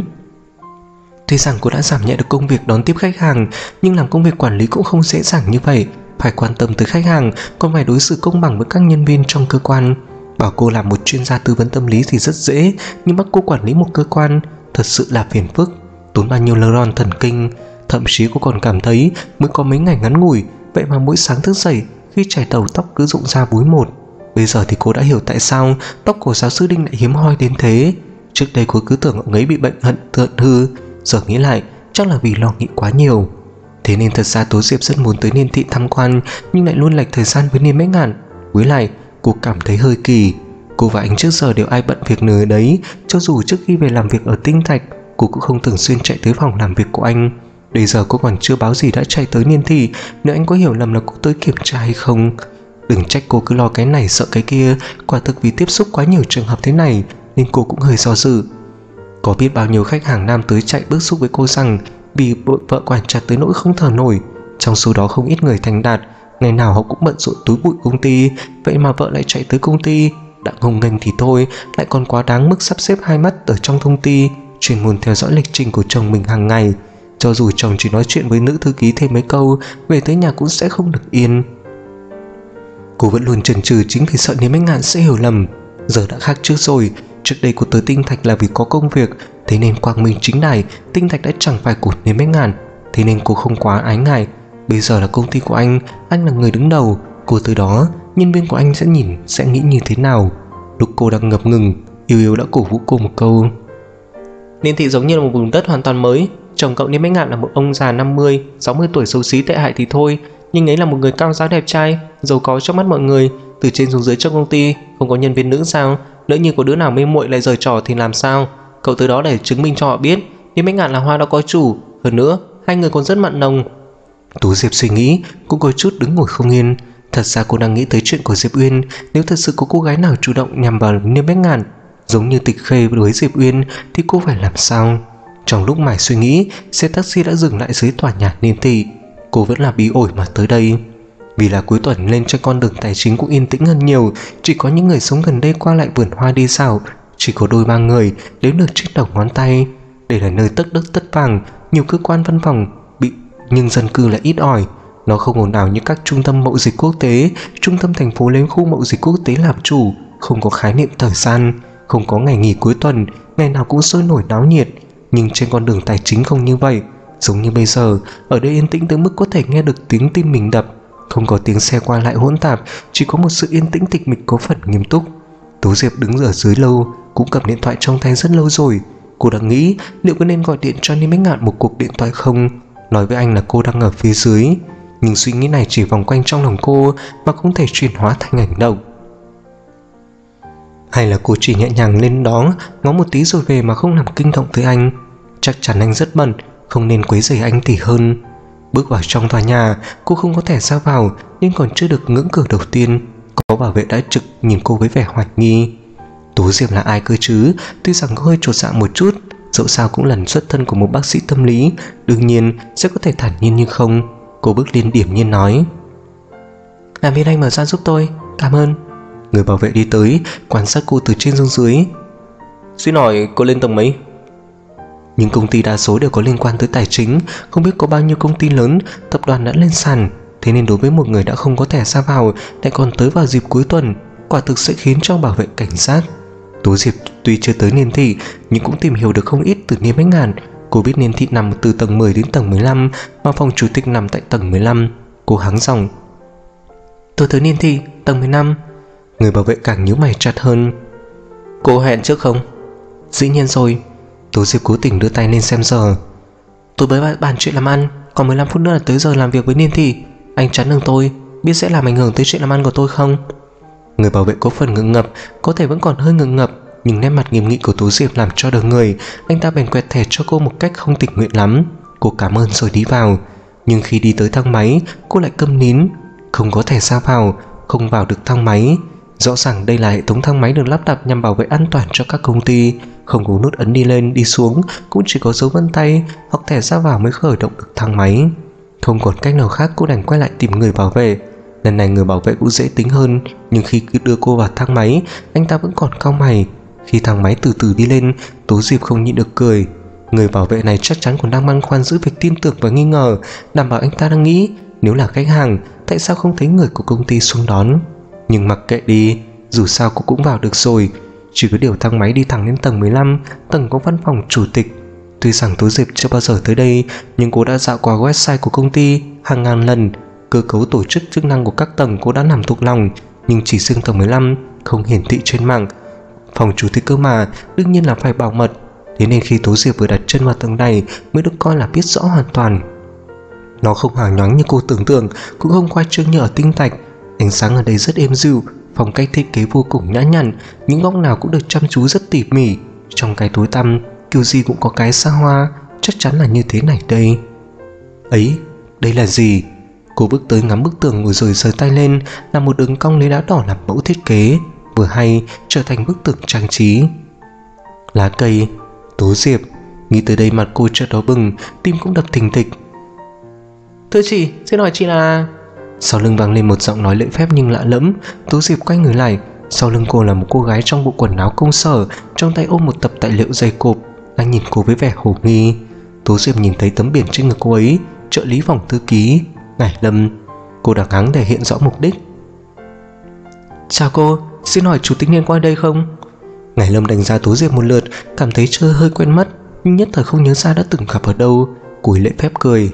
Tuy rằng cô đã giảm nhẹ được công việc đón tiếp khách hàng, nhưng làm công việc quản lý cũng không dễ dàng như vậy. Phải quan tâm tới khách hàng, còn phải đối xử công bằng với các nhân viên trong cơ quan. Bảo cô làm một chuyên gia tư vấn tâm lý thì rất dễ, nhưng bắt cô quản lý một cơ quan thật sự là phiền phức, tốn bao nhiêu neuron thần kinh. Thậm chí cô còn cảm thấy mới có mấy ngày ngắn ngủi, vậy mà mỗi sáng thức dậy, khi chải đầu tóc cứ rụng ra búi một. Bây giờ thì cô đã hiểu tại sao tóc của giáo sư Đinh lại hiếm hoi đến thế. Trước đây cô cứ tưởng ông ấy bị bệnh hận hư, giờ nghĩ lại chắc là vì lo nghĩ quá nhiều. Thế nên thật ra Tố Diệp rất muốn tới Niên Thị tham quan, nhưng lại luôn lệch thời gian với Nếm Anh Ngạn. Với lại cô cảm thấy hơi kỳ. Cô và anh trước giờ đều ai bận việc nơi đấy. Cho dù trước khi về làm việc ở Tinh Thạch, cô cũng không thường xuyên chạy tới phòng làm việc của anh. Bây giờ cô còn chưa báo gì đã chạy tới Niên Thị, nếu anh có hiểu lầm là cô tới kiểm tra hay không. Đừng trách cô cứ lo cái này sợ cái kia. Quả thực vì tiếp xúc quá nhiều trường hợp thế này nên cô cũng hơi do dự. Có biết bao nhiêu khách hàng nam tới chạy bức xúc với cô rằng bị vợ quản chặt tới nỗi không thở nổi. Trong số đó không ít người thành đạt, ngày nào họ cũng bận rộn túi bụi công ty, vậy mà vợ lại chạy tới công ty. Đã ngông nghênh thì thôi, lại còn quá đáng mức sắp xếp hai mắt ở trong công ty, chuyên môn theo dõi lịch trình của chồng mình hàng ngày. Cho dù chồng chỉ nói chuyện với nữ thư ký thêm mấy câu, về tới nhà cũng sẽ không được yên. Cô vẫn luôn chần chừ chính vì sợ Nếm Anh Ngạn sẽ hiểu lầm. Giờ đã khác trước rồi. Trước đây cô tới Tinh Thạch là vì có công việc, thế nên quang minh chính đại, Tinh Thạch đã chẳng phải của Nếm Anh Ngạn, thế nên cô không quá ái ngại. Bây giờ là công ty của anh là người đứng đầu. Cô tới đó, nhân viên của anh sẽ nghĩ như thế nào? Lúc cô đang ngập ngừng, Yêu Yêu đã cổ vũ cô một câu. Niên Thị giống như là một vùng đất hoàn toàn mới. Chồng cậu Nếm Anh Ngạn là một ông già 50-60 tuổi xấu xí tệ hại thì thôi, nhưng ấy là một người cao giáo đẹp trai, giàu có trong mắt mọi người. Từ trên xuống dưới trong công ty không có nhân viên nữ sao? Lỡ như có đứa nào mê muội lại giở trò thì làm sao? Cậu tới đó để chứng minh cho họ biết Nếm Anh Ngạn là hoa đã có chủ. Hơn nữa hai người còn rất mặn nồng. Tú Diệp suy nghĩ, cũng có chút đứng ngồi không yên. Thật ra cô đang nghĩ tới chuyện của Diệp Uyên. Nếu thật sự có cô gái nào chủ động nhằm vào Nếm Anh Ngạn, giống như Tịch Khê với Diệp Uyên, thì cô phải làm sao? Trong lúc mải suy nghĩ, xe taxi đã dừng lại dưới tòa nhà Niên Thị. Cô vẫn là bí ổi mà tới đây. Vì là cuối tuần nên trên con đường tài chính cũng yên tĩnh hơn nhiều, chỉ có những người sống gần đây qua lại vườn hoa đi dạo, chỉ có đôi ba người đếm được trên đầu ngón tay. Đây là nơi tất đất tất vàng, nhiều cơ quan văn phòng bị nhưng dân cư lại ít ỏi. Nó không ồn ào như các trung tâm mậu dịch quốc tế. Trung tâm thành phố lấy khu mậu dịch quốc tế làm chủ, không có khái niệm thời gian, không có ngày nghỉ cuối tuần, ngày nào cũng sôi nổi náo nhiệt. Nhưng trên con đường tài chính không như vậy. Giống như bây giờ, ở đây yên tĩnh tới mức có thể nghe được tiếng tim mình đập, không có tiếng xe qua lại hỗn tạp, chỉ có một sự yên tĩnh tịch mịch có phần nghiêm túc. Tú Diệp đứng ở dưới lâu, cũng cầm điện thoại trong tay rất lâu rồi. Cô đang nghĩ liệu có nên gọi điện cho Nếm Anh Ngạn một cuộc điện thoại không, nói với anh là cô đang ở phía dưới. Nhưng suy nghĩ này chỉ vòng quanh trong lòng cô mà không thể chuyển hóa thành hành động. Hay là cô chỉ nhẹ nhàng lên đó ngó một tí rồi về mà không làm kinh động tới anh. Chắc chắn anh rất bận, không nên quấy rầy anh tỉ hơn. Bước vào trong tòa nhà, cô không có thẻ ra vào nên còn chưa được ngưỡng cửa đầu tiên, có bảo vệ đã trực nhìn cô với vẻ hoài nghi. Tú Diệp là ai cơ chứ? Tuy rằng có hơi chột dạ một chút, dẫu sao cũng là xuất thân của một bác sĩ tâm lý, đương nhiên sẽ có thể thản nhiên như không. Cô bước lên điểm nhiên nói: làm phiền anh mở ra giúp tôi, cảm ơn. Người bảo vệ đi tới, quan sát cô từ trên xuống dưới. Xin hỏi cô lên tầng mấy? Những công ty đa số đều có liên quan tới tài chính, không biết có bao nhiêu công ty lớn, tập đoàn đã lên sàn. Thế nên đối với một người đã không có thẻ ra vào, lại còn tới vào dịp cuối tuần, quả thực sẽ khiến cho bảo vệ cảnh giác. Tố Diệp tuy chưa tới niên thị, nhưng cũng tìm hiểu được không ít từ Niêm Bách Ngạn. Cô biết niên thị nằm từ tầng 10 đến tầng 15, mà phòng chủ tịch nằm tại tầng 15. Cô hắng giọng: tôi tới niên thị, tầng 15. Người bảo vệ càng nhíu mày chặt hơn. Cô hẹn trước không? Dĩ nhiên rồi. Tố Diệp cố tình đưa tay lên xem giờ. Tôi mới bàn chuyện làm ăn, còn 15 phút nữa là tới giờ làm việc với niên thị. Anh chắn đường tôi, biết sẽ làm ảnh hưởng tới chuyện làm ăn của tôi không? Người bảo vệ có phần ngượng ngập, có thể vẫn còn hơi ngượng ngập, nhưng nét mặt nghiêm nghị của Tố Diệp làm cho đờ người. Anh ta bèn quẹt thẻ cho cô một cách không tình nguyện lắm. Cô cảm ơn rồi đi vào. Nhưng khi đi tới thang máy, cô lại câm nín. Không có thẻ ra vào, không vào được thang máy. Rõ ràng đây là hệ thống thang máy được lắp đặt nhằm bảo vệ an toàn cho các công ty. Không có nút ấn đi lên đi xuống, cũng chỉ có dấu vân tay hoặc thẻ ra vào mới khởi động được thang máy. Không còn cách nào khác, cô đành quay lại tìm người bảo vệ. Lần này người bảo vệ cũng dễ tính hơn, nhưng khi cứ đưa cô vào thang máy, anh ta vẫn còn cau mày. Khi thang máy từ từ đi lên, Tố Diệp không nhịn được cười. Người bảo vệ này chắc chắn còn đang băn khoăn giữa việc tin tưởng và nghi ngờ, đảm bảo anh ta đang nghĩ nếu là khách hàng, tại sao không thấy người của công ty xuống đón. Nhưng mặc kệ đi, dù sao cô cũng vào được rồi. Chỉ có điều thang máy đi thẳng đến tầng 15, tầng có văn phòng chủ tịch. Tuy rằng Tố Diệp chưa bao giờ tới đây, nhưng cô đã dạo qua website của công ty hàng ngàn lần. Cơ cấu tổ chức chức năng của các tầng cô đã nằm thuộc lòng, nhưng chỉ riêng tầng 15 không hiển thị trên mạng. Phòng chủ tịch cơ mà, đương nhiên là phải bảo mật. Thế nên khi Tố Diệp vừa đặt chân vào tầng này mới được coi là biết rõ hoàn toàn. Nó không hào nhoáng như cô tưởng tượng, cũng không khoa trương như ở Tinh Thạch. Ánh sáng ở đây rất êm dịu, phong cách thiết kế vô cùng nhã nhặn, những góc nào cũng được chăm chú rất tỉ mỉ. Trong cái tối tăm, kiểu gì cũng có cái xa hoa, chắc chắn là như thế này đây. Ấy, đây là gì? Cô bước tới ngắm bức tường rồi giơ tay lên, là một đường cong lấy đá đỏ làm mẫu thiết kế, vừa hay trở thành bức tường trang trí. Lá cây. Tố Diệp nghĩ tới đây mặt cô chợt đỏ bừng, tim cũng đập thình thịch. Thưa chị, xin hỏi chị là... Sau lưng vang lên một giọng nói lễ phép nhưng lạ lẫm. Tố Diệp quay người lại, sau lưng cô là một cô gái trong bộ quần áo công sở, trong tay ôm một tập tài liệu dày cộp, đang nhìn cô với vẻ hồ nghi. Tố Diệp nhìn thấy tấm biển trên ngực cô ấy: trợ lý phòng thư ký Ngải Lâm. Cô đằng hắng để hiện rõ mục đích. Chào cô, xin hỏi chủ tịch nên qua đây không? Ngải Lâm đánh giá Tố Diệp một lượt, cảm thấy chơi hơi quen mắt, nhưng nhất thời không nhớ ra đã từng gặp ở đâu. Cúi lễ phép cười.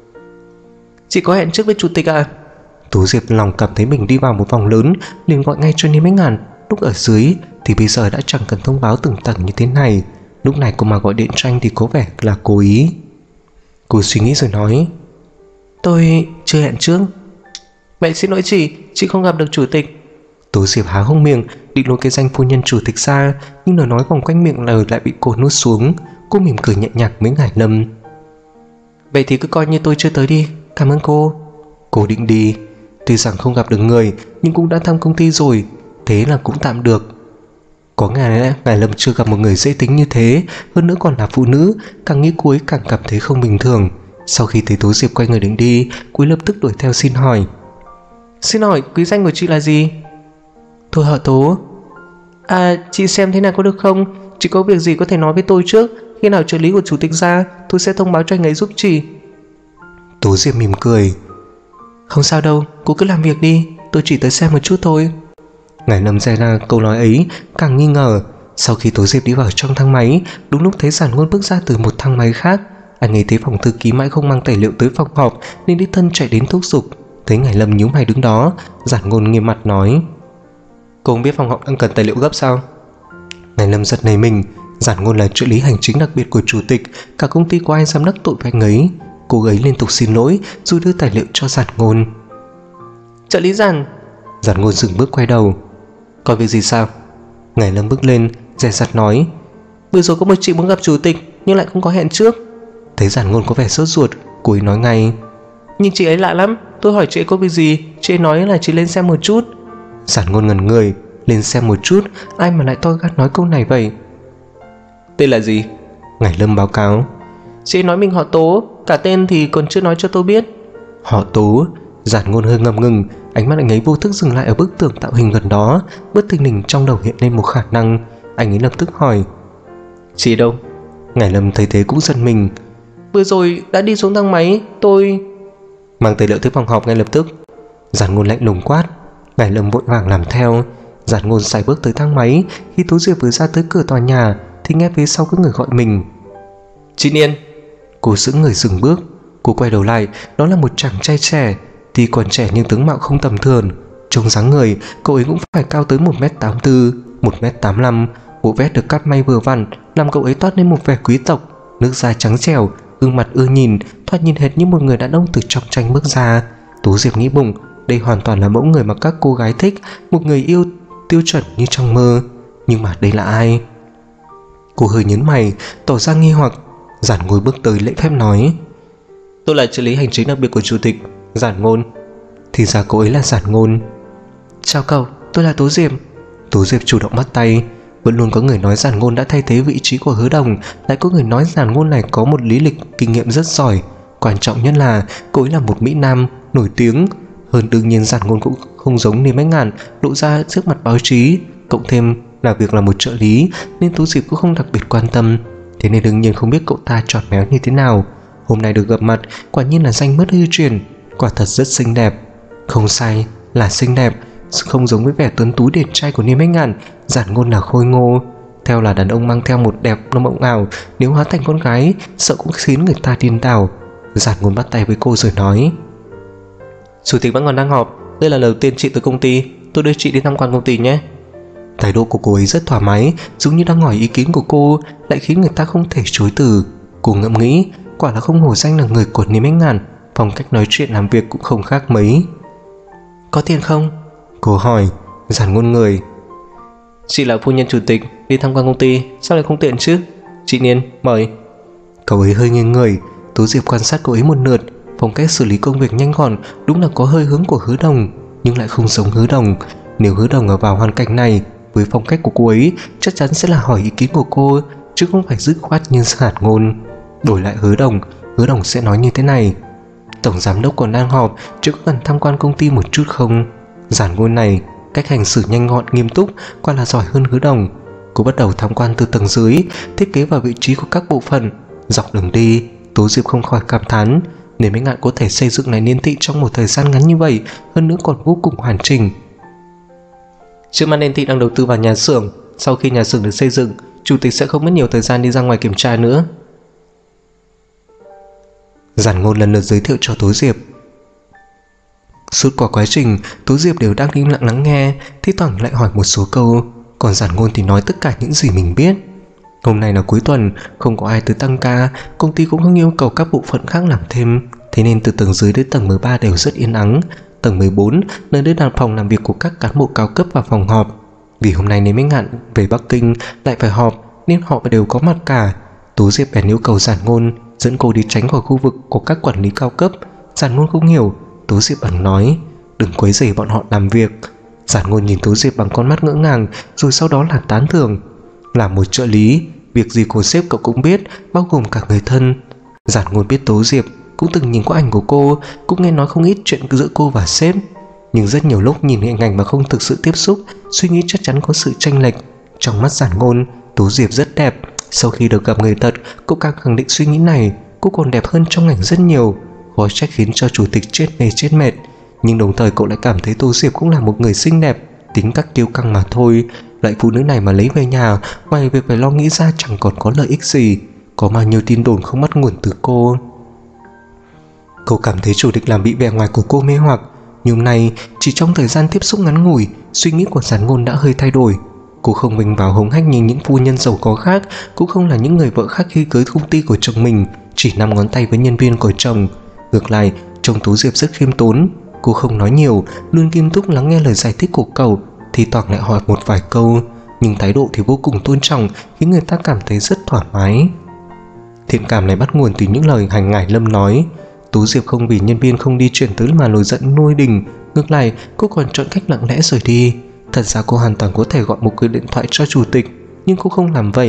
Chị có hẹn trước với chủ tịch à? Tố Diệp lòng cảm thấy mình đi vào một vòng lớn, liền gọi ngay cho Niêm Bách Ngạn. Lúc ở dưới thì bây giờ đã chẳng cần thông báo từng tầng như thế này. Lúc này cô mà gọi điện cho anh thì có vẻ là cố ý. Cô suy nghĩ rồi nói: tôi chưa hẹn trước. Vậy xin lỗi chị không gặp được chủ tịch. Tố Diệp há hốc miệng định lôi cái danh phu nhân chủ tịch ra, nhưng lời nói vòng quanh miệng lời lại bị cô nuốt xuống. Cô mỉm cười nhẹ nhàng với Ngải Lâm. Vậy thì cứ coi như tôi chưa tới đi, cảm ơn cô. Cô định đi, tuy rằng không gặp được người nhưng cũng đã thăm công ty rồi, thế là cũng tạm được. Có ngày Ngải Lâm chưa gặp một người dễ tính như thế, hơn nữa còn là phụ nữ, càng nghĩ cô ấy càng cảm thấy không bình thường. Sau khi thấy Tố Diệp quay người định đi, cô ấy lập tức đuổi theo xin hỏi: xin hỏi quý danh của chị là gì? Tôi họ Tố. À, chị xem thế nào có được không? Chị có việc gì có thể nói với tôi trước, khi nào trợ lý của chủ tịch ra tôi sẽ thông báo cho anh ấy giúp chị. Tố Diệp mỉm cười. Không sao đâu, cô cứ làm việc đi, tôi chỉ tới xem một chút thôi. Ngải Lâm nghe ra câu nói ấy càng nghi ngờ. Sau khi Tố Diệp đi vào trong thang máy, đúng lúc thấy Giản Ngôn bước ra từ một thang máy khác. Anh ấy thấy phòng thư ký mãi không mang tài liệu tới phòng họp nên đích thân chạy đến thúc giục. Thấy Ngải Lâm nhíu mày đứng đó, Giản Ngôn nghiêm mặt nói: cô không biết phòng họp đang cần tài liệu gấp sao? Ngải Lâm giật nảy mình. Giản Ngôn là trợ lý hành chính đặc biệt của chủ tịch, cả công ty có ai dám đắc tội với anh ấy. Cô ấy liên tục xin lỗi rồi đưa tài liệu cho Giản Ngôn. Trợ lý Giản. Giản Ngôn dừng bước quay đầu. Có việc gì sao? Ngải Lâm bước lên dè dặt nói: vừa rồi có một chị muốn gặp chủ tịch nhưng lại không có hẹn trước. Thấy Giản Ngôn có vẻ sốt ruột, cô ấy nói ngay: nhưng chị ấy lạ lắm, tôi hỏi chị ấy có việc gì, chị ấy nói là chị lên xem một chút. Giản Ngôn ngẩn người. Lên xem một chút? Ai mà lại to gan nói câu này vậy? Tên là gì? Ngải Lâm báo cáo. Chị nói mình họ Tố, cả tên thì còn chưa nói cho tôi biết. Họ Tố? Giản Ngôn hơi ngập ngừng, ánh mắt anh ấy vô thức dừng lại ở bức tường tạo hình gần đó. Bất thình lình trong đầu hiện lên một khả năng. Anh ấy lập tức hỏi. Chị đâu? Ngải Lâm thấy thế cũng giật mình. Vừa rồi đã đi xuống thang máy, tôi... Mang tài liệu tới phòng họp ngay lập tức. Giản Ngôn lạnh lùng quát. Ngải Lâm vội vàng làm theo. Giản Ngôn sải bước tới thang máy. Khi Tố Diệp vừa ra tới cửa tòa nhà thì nghe phía sau có người gọi mình. Chị Niên. Cô sững người dừng bước. Cô quay đầu lại, đó là một chàng trai trẻ. Tuy còn trẻ nhưng tướng mạo không tầm thường. Trông dáng người, cậu ấy cũng phải cao tới 1m84, 1m85. Bộ vest được cắt may vừa vặn làm cậu ấy toát lên một vẻ quý tộc. Nước da trắng trẻo, gương mặt ưa nhìn, thoạt nhìn hệt như một người đàn ông từ trong tranh bước ra. Tố Diệp nghĩ bụng, đây hoàn toàn là mẫu người mà các cô gái thích, một người yêu tiêu chuẩn như trong mơ. Nhưng mà đây là ai? Cô hơi nhướng mày, tỏ ra nghi hoặc. Giản Ngôn bước tới lễ phép nói. Tôi là trợ lý hành chính đặc biệt của chủ tịch, Giản Ngôn. Thì ra cô ấy là Giản Ngôn. Chào cậu, tôi là Tố Diệp. Tố Diệp chủ động bắt tay. Vẫn luôn có người nói Giản Ngôn đã thay thế vị trí của Hứa Đồng, lại có người nói Giản Ngôn này có một lý lịch kinh nghiệm rất giỏi. Quan trọng nhất là cô ấy là một mỹ nam nổi tiếng. Hơn đương nhiên Giản Ngôn cũng không giống Niêm Bách Ngạn lộ ra trước mặt báo chí, cộng thêm là việc là một trợ lý nên Tố Diệp cũng không đặc biệt quan tâm. Thế nên đương nhiên không biết cậu ta chọn méo như thế nào. Hôm nay được gặp mặt, quả nhiên là danh mất hư truyền. Quả thật rất xinh đẹp. Không sai, là xinh đẹp. Không giống với vẻ tuấn tú điển trai của Niêm Bách Ngạn. Giản Ngôn là khôi ngô. Theo là đàn ông mang theo một đẹp nó mộng ảo, nếu hóa thành con gái sợ cũng khiến người ta điên đảo. Giản Ngôn bắt tay với cô rồi nói. Chủ tịch vẫn còn đang họp, đây là lần đầu tiên chị tới công ty, tôi đưa chị đi tham quan công ty nhé. Thái độ của cô ấy rất thoải mái, giống như đang hỏi ý kiến của cô, lại khiến người ta không thể chối từ. Cô ngẫm nghĩ, quả là không hổ danh là người của Niêm Bách Ngạn, phong cách nói chuyện làm việc cũng không khác mấy. Có tiền không? Cô hỏi. Giản Ngôn người. Chị là phu nhân chủ tịch, đi tham quan công ty, sao lại không tiện chứ? Chị Niên, mời. Cậu ấy hơi nghiêng người. Tố Diệp quan sát cậu ấy một lượt. Phong cách xử lý công việc nhanh gọn, đúng là có hơi hướng của Hứa Đồng, nhưng lại không giống Hứa Đồng. Nếu Hứa Đồng ở vào hoàn cảnh này, với phong cách của cô ấy chắc chắn sẽ là hỏi ý kiến của cô, chứ không phải dứt khoát như Giản Ngôn. Đổi lại Hứa Đồng sẽ nói như thế này. Tổng giám đốc còn đang họp, chứ có cần tham quan công ty một chút không? Giản Ngôn này, cách hành xử nhanh gọn nghiêm túc, quả là giỏi hơn Hứa Đồng. Cô bắt đầu tham quan từ tầng dưới, thiết kế vào vị trí của các bộ phận. Dọc đường đi, Tố Diệp không khỏi cảm thán, Niêm Bách Ngạn có thể xây dựng này niên thị trong một thời gian ngắn như vậy, hơn nữa còn vô cùng hoàn chỉnh. Trước mắt niên thị đang đầu tư vào nhà xưởng, sau khi nhà xưởng được xây dựng, chủ tịch sẽ không mất nhiều thời gian đi ra ngoài kiểm tra nữa. Giản Ngôn lần lượt giới thiệu cho Tố Diệp. Suốt qua quá trình, Tố Diệp đều đang im lặng lắng nghe, thi thoảng lại hỏi một số câu, còn Giản Ngôn thì nói tất cả những gì mình biết. Hôm nay là cuối tuần, không có ai tới tăng ca, công ty cũng không yêu cầu các bộ phận khác làm thêm, thế nên từ tầng dưới đến tầng 13 đều rất yên ắng. Tầng 14 nơi đây là phòng làm việc của các cán bộ cao cấp và phòng họp. Vì hôm nay Niêm Bách Ngạn về Bắc Kinh lại phải họp nên họ đều có mặt cả. Tố Diệp bèn yêu cầu Giản Ngôn dẫn cô đi tránh khỏi khu vực của các quản lý cao cấp. Giản Ngôn không hiểu, Tố Diệp bằng nói đừng quấy rầy bọn họ làm việc. Giản Ngôn nhìn Tố Diệp bằng con mắt ngỡ ngàng, rồi sau đó là tán thưởng. Là một trợ lý, việc gì của sếp cậu cũng biết, bao gồm cả người thân. Giản Ngôn biết Tố Diệp, cũng từng nhìn qua ảnh của cô, cũng nghe nói không ít chuyện giữa cô và sếp. Nhưng rất nhiều lúc nhìn hình ảnh mà không thực sự tiếp xúc, suy nghĩ chắc chắn có sự chênh lệch. Trong mắt Giản Ngôn, Tố Diệp rất đẹp. Sau khi được gặp người thật, cô càng khẳng định suy nghĩ này. Cô còn đẹp hơn trong ảnh rất nhiều. Khó trách khiến cho chủ tịch chết mê chết mệt. Nhưng đồng thời cậu lại cảm thấy Tố Diệp cũng là một người xinh đẹp, tính cách kiêu căng mà thôi. Loại phụ nữ này mà lấy về nhà, ngoài việc phải lo nghĩ ra chẳng còn có lợi ích gì. Có bao nhiêu tin đồn không bắt nguồn từ cô. Cô cảm thấy chủ tịch làm bị vẻ ngoài của cô mê hoặc. Nhưng hôm nay, chỉ trong thời gian tiếp xúc ngắn ngủi, suy nghĩ của Giản Ngôn đã hơi thay đổi. Cô không mình vào hống hách như những phu nhân giàu có khác, cũng không là những người vợ khác khi cưới công ty của chồng mình, chỉ 5 ngón tay với nhân viên của chồng. Ngược lại, chồng Tố Diệp rất khiêm tốn. Cô không nói nhiều, luôn nghiêm túc lắng nghe lời giải thích của cậu, thì thoảng lại hỏi một vài câu, nhưng thái độ thì vô cùng tôn trọng, khiến người ta cảm thấy rất thoải mái. Thiện cảm này bắt nguồn từ những lời hành Ngải Lâm nói. Tố Diệp không vì nhân viên không đi chuyển tới mà nổi giận nuôi đình, ngược lại cô còn chọn cách lặng lẽ rời đi. Thật ra cô hoàn toàn có thể gọi một cuộc điện thoại cho chủ tịch, nhưng cô không làm vậy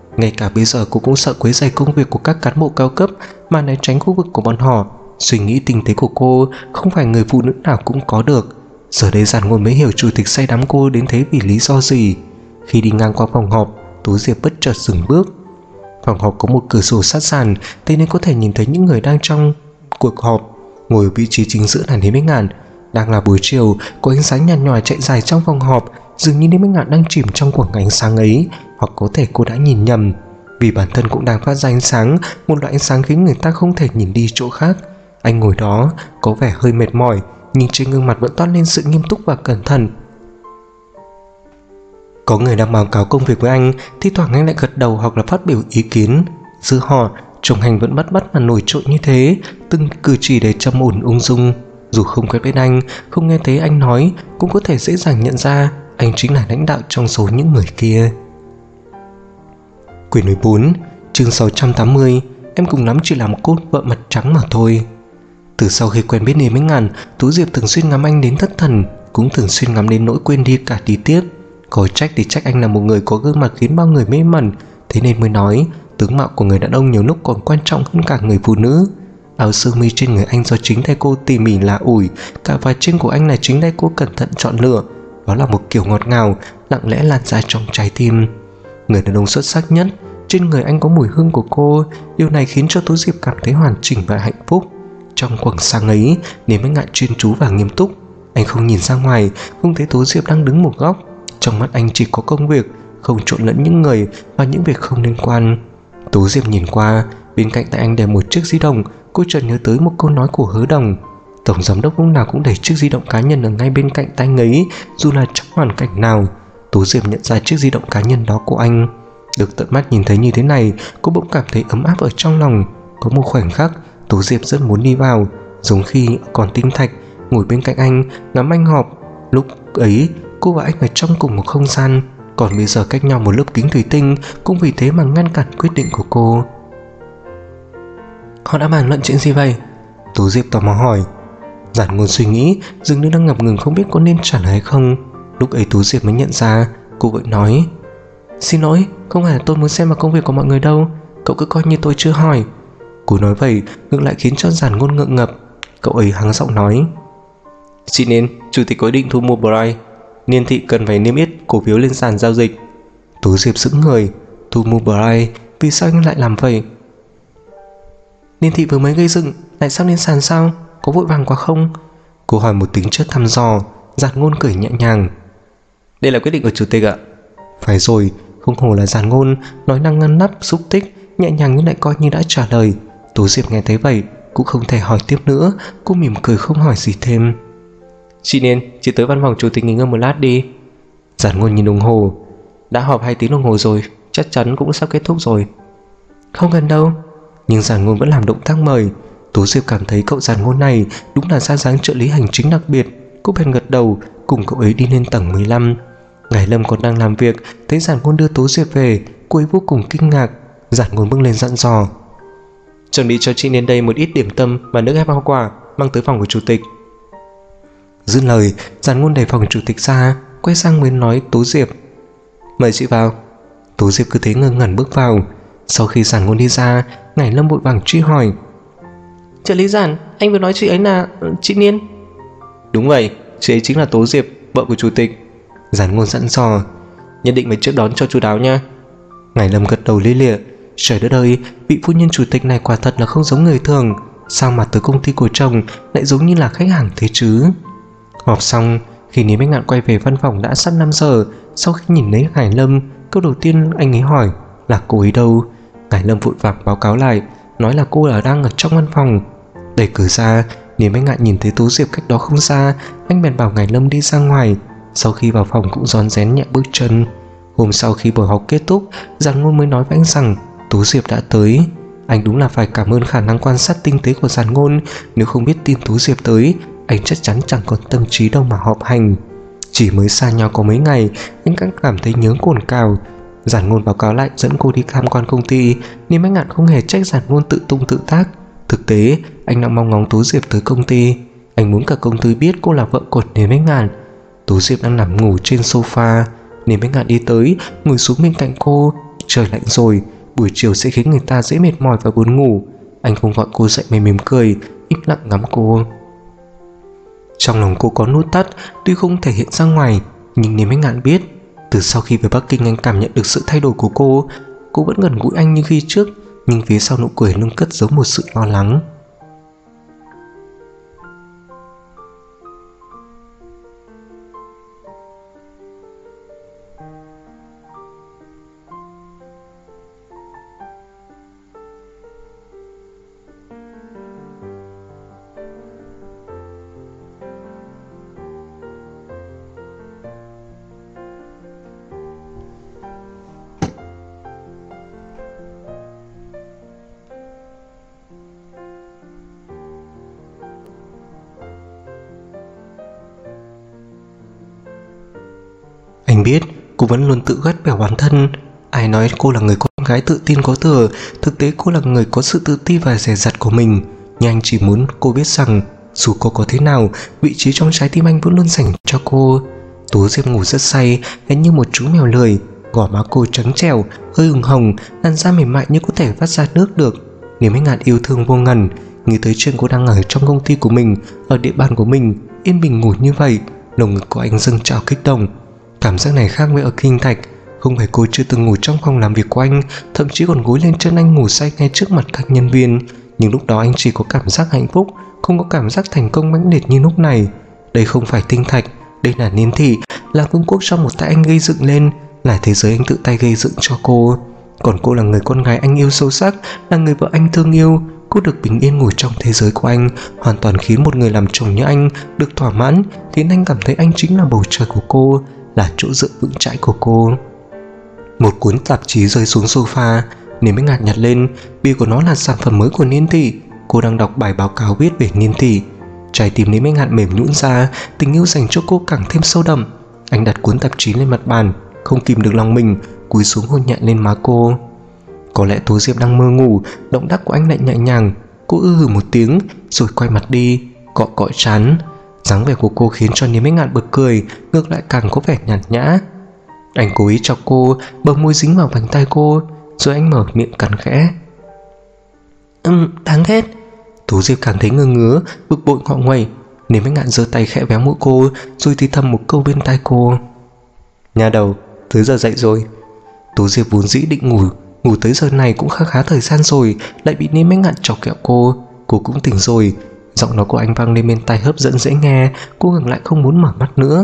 Ngay cả bây giờ cô cũng sợ quấy rầy công việc của các cán bộ cao cấp mà né tránh khu vực của bọn họ. Suy nghĩ tinh tế của cô không phải người phụ nữ nào cũng có được. Giờ đây Giản Ngôn mới hiểu chủ tịch say đắm cô đến thế vì lý do gì. Khi đi ngang qua phòng họp, Tố Diệp bất chợt dừng bước. Phòng họp có một cửa sổ sát sàn, thế nên có thể nhìn thấy những người đang trong cuộc họp. Ngồi ở vị trí chính giữa là Lý Bích Ngạn. Đang là buổi chiều, có ánh sáng nhạt nhòa chạy dài trong phòng họp, dường như Lý Bích Ngạn đang chìm trong quầng ánh sáng ấy, hoặc có thể cô đã nhìn nhầm, vì bản thân cũng đang phát ra ánh sáng, một loại ánh sáng khiến người ta không thể nhìn đi chỗ khác. Anh ngồi đó, có vẻ hơi mệt mỏi, nhưng trên gương mặt vẫn toát lên sự nghiêm túc và cẩn thận. Có người đang báo cáo công việc với anh, thi thoảng anh lại gật đầu hoặc là phát biểu ý kiến. Giữa họ, trông hành vẫn bắt mà nổi trội như thế, từng cử chỉ đầy trầm ổn ung dung. Dù không quen biết anh, không nghe thấy anh nói, cũng có thể dễ dàng nhận ra anh chính là lãnh đạo trong số những người kia. Quyển 14, chương 680. Em cùng lắm chỉ là một cô vợ mặt trắng mà thôi. Từ sau khi quen biết Lý Bích Ngạn, Tú Diệp thường xuyên ngắm anh đến thất thần, cũng thường xuyên ngắm đến nỗi quên đi cả đi tiếp. Có trách thì trách anh là một người có gương mặt khiến bao người mê mẩn, thế nên mới nói tướng mạo của người đàn ông nhiều lúc còn quan trọng hơn cả người phụ nữ. Áo sơ mi trên người anh do chính tay cô tỉ mỉ là ủi, cả vạt trên của anh là chính tay cô cẩn thận chọn lựa. Đó là một kiểu ngọt ngào, lặng lẽ lan ra trong trái tim. Người đàn ông xuất sắc nhất, trên người anh có mùi hương của cô. Điều này khiến cho Tú Diệp cảm thấy hoàn chỉnh và hạnh phúc. Trong quầng sáng ấy, Lý Bích Ngạn chuyên chú và nghiêm túc. Anh không nhìn ra ngoài, không thấy Tú Diệp đang đứng một góc. Trong mắt anh chỉ có công việc, không trộn lẫn những người và những việc không liên quan. Tú Diệp nhìn qua, bên cạnh tay anh để một chiếc di động. Cô chợt nhớ tới một câu nói của Hứa Đồng. Tổng giám đốc lúc nào cũng để chiếc di động cá nhân ở ngay bên cạnh tay anh ấy, dù là trong hoàn cảnh nào. Tú Diệp nhận ra chiếc di động cá nhân đó của anh. Được tận mắt nhìn thấy như thế này, cô bỗng cảm thấy ấm áp ở trong lòng. Có một khoảnh khắc, Tú Diệp rất muốn đi vào, giống khi còn Tinh Thạch ngồi bên cạnh anh, ngắm anh họp. Lúc ấy, cô và anh ở trong cùng một không gian, còn bây giờ cách nhau một lớp kính thủy tinh, cũng vì thế mà ngăn cản quyết định của cô. Họ đã bàn luận chuyện gì vậy? Tú Diệp tò mò hỏi. Giản Ngôn suy nghĩ, dường như đang ngập ngừng không biết có nên trả lời hay không. Lúc ấy Tú Diệp mới nhận ra, cô vội nói: Xin lỗi, không phải là tôi muốn xem vào công việc của mọi người đâu, cậu cứ coi như tôi chưa hỏi. Cô nói vậy ngược lại khiến cho Giản Ngôn ngượng ngập. Cậu ấy hắng giọng nói: Chị nên, chủ tịch có ý định thu mua Bright, Niên thị cần phải niêm yết cổ phiếu lên sàn giao dịch. Tú Diệp sững người. Thu mua Bright, vì sao anh lại làm vậy? Niên thị vừa mới gây dựng, lại sắp lên sàn sao? Có vội vàng quá không? Cô hỏi một tính chất thăm dò. Giản Ngôn cười nhẹ nhàng: Đây là quyết định của chủ tịch ạ. Phải rồi, không hổ là Giản Ngôn, nói năng ngăn nắp, xúc tích, nhẹ nhàng nhưng lại coi như đã trả lời. Tú Diệp nghe thấy vậy cũng không thể hỏi tiếp nữa. Cô mỉm cười không hỏi gì thêm. Chị nên, chị tới văn phòng chủ tịch nghỉ ngơi một lát đi. Giản Ngôn nhìn đồng hồ. Đã họp 2 tiếng đồng hồ rồi, chắc chắn cũng sắp kết thúc rồi. Không cần đâu. Nhưng Giản Ngôn vẫn làm động tác mời. Tú Diệp cảm thấy cậu Giản Ngôn này đúng là ra dáng trợ lý hành chính đặc biệt. Cô bèn gật đầu, cùng cậu ấy đi lên tầng 15. Ngải Lâm còn đang làm việc, thấy Giản Ngôn đưa Tú Diệp về, cô ấy vô cùng kinh ngạc. Giản Ngôn bước lên dặn dò: Chuẩn bị cho chị đến đây một ít điểm tâm và nước ép hoa quả, mang tới phòng của chủ tịch. Dứt lời, Giản Ngôn đẩy phòng chủ tịch ra, quay sang mới nói Tú Diệp: Mời chị vào. Tú Diệp cứ thế ngơ ngẩn bước vào. Sau khi Giản Ngôn đi ra, Ngải Lâm vội vàng truy hỏi: Trợ lý Giản, anh vừa nói chị ấy là chị Niên? Đúng vậy, chị ấy chính là Tú Diệp, vợ của chủ tịch. Giản Ngôn dặn dò: Nhất định phải trước đón cho chu đáo nha. Ngải Lâm gật đầu lia lịa. Trời đất ơi, vị phu nhân chủ tịch này quả thật là không giống người thường. Sao mà tới công ty của chồng lại giống như là khách hàng thế chứ? Họp xong, khi Lý Bích Ngạn quay về văn phòng đã sắp 5 giờ. Sau khi nhìn thấy Ngải Lâm, câu đầu tiên anh ấy hỏi là cô ấy đâu. Ngải Lâm vội vàng báo cáo lại, nói là cô đang ở trong văn phòng. Đẩy cửa ra, Lý Bích Ngạn nhìn thấy Tú Diệp cách đó không xa. Anh bèn bảo Ngải Lâm đi ra ngoài. Sau khi vào phòng cũng rón rén nhẹ bước chân. Hôm sau khi buổi họp kết thúc, Giản Ngôn mới nói với anh rằng Tú Diệp đã tới. Anh đúng là phải cảm ơn khả năng quan sát tinh tế của Giản Ngôn. Nếu không biết tin Tú Diệp tới, anh chắc chắn chẳng còn tâm trí đâu mà họp hành. Chỉ mới xa nhau có mấy ngày, anh cũng cảm thấy nhớ cồn cào. Giản Ngôn báo cáo lại dẫn cô đi tham quan công ty, nên Bách Ngạn không hề trách Giản Ngôn tự tung tự tác. Thực tế, anh đang mong ngóng Tú Diệp tới công ty. Anh muốn cả công ty biết cô là vợ của Niên Bách Ngạn. Tú Diệp đang nằm ngủ trên sofa, Niên Bách Ngạn đi tới, ngồi xuống bên cạnh cô, Trời lạnh rồi, buổi chiều sẽ khiến người ta dễ mệt mỏi và buồn ngủ. Anh không gọi cô dậy mà mỉm cười, im lặng ngắm cô. Trong lòng cô có nút thắt, tuy không thể hiện ra ngoài, nhưng Niêm Bách Ngạn biết, từ sau khi về Bắc Kinh anh cảm nhận được sự thay đổi của cô. Cô vẫn gần gũi anh như khi trước, nhưng phía sau nụ cười luôn cất giấu một sự lo lắng. Anh biết cô vẫn luôn tự ghét bỏ bản thân. Ai nói cô là người con gái tự tin có thừa, thực tế cô là người có sự tự ti và dè dặt của mình. Nhưng anh chỉ muốn cô biết rằng dù cô có thế nào, vị trí trong trái tim anh vẫn luôn dành cho cô. Tú Diệp ngủ rất say, hệt như một chú mèo lười. Gò má cô trắng trẻo, hơi ửng hồng, làn da mềm mại như có thể vắt ra nước được. Niềm Bách Ngạn yêu thương vô ngần, nghĩ tới chuyện cô đang ở trong công ty của mình, ở địa bàn của mình, yên bình ngủ như vậy. Lồng ngực của anh dâng trào kích động. Cảm giác này khác với ở Kinh Thạch. Không phải cô chưa từng ngủ trong phòng làm việc của anh, thậm chí còn gối lên chân anh ngủ say ngay trước mặt các nhân viên. Nhưng lúc đó anh chỉ có cảm giác hạnh phúc, không có cảm giác thành công mãnh liệt như lúc này. Đây không phải Tinh Thạch, đây là Niên Thị, là vương quốc trong một tay anh gây dựng lên, là thế giới anh tự tay gây dựng cho cô. Còn cô là người con gái anh yêu sâu sắc, là người vợ anh thương yêu. Cô được bình yên ngủ trong thế giới của anh, hoàn toàn khiến một người làm chồng như anh được thỏa mãn, khiến anh cảm thấy anh chính là bầu trời của cô, là chỗ dựa vững chãi của cô. Một cuốn tạp chí rơi xuống sofa, Niêm Bách Ngạn nhặt lên. Bìa của nó là sản phẩm mới của Niên Thị. Cô đang đọc bài báo cáo viết về Niên Thị. Trái tim Niêm Bách Ngạn mềm nhũn ra, tình yêu dành cho cô càng thêm sâu đậm. Anh đặt cuốn tạp chí lên mặt bàn, không kìm được lòng mình, cúi xuống hôn nhẹ lên má cô. Có lẽ Tú Diệp đang mơ ngủ, động tác của anh lại nhẹ nhàng. Cô hừ một tiếng rồi quay mặt đi, cọ cọ trán. Dáng vẻ của cô khiến cho Niêm Bách Ngạn bật cười, ngược lại càng có vẻ nhàn nhã. Anh cố ý chọc cô, bờ môi dính vào vành tay cô, rồi anh mở miệng cắn khẽ. Đáng ghét. Tú Diệp càng thấy ngơ ngứa, bực bội ngọ nguậy. Niêm Bách Ngạn giơ tay khẽ véo mũi cô, rồi thì thầm một câu bên tai cô. Nhà đầu, tới giờ dậy rồi. Tú Diệp vốn dĩ định ngủ tới giờ này cũng khá thời gian rồi, lại bị Niêm Bách Ngạn chọc kẹo cô cũng tỉnh rồi. Giọng nói của anh vang lên bên tai hấp dẫn dễ nghe. Cô ngừng lại không muốn mở mắt nữa.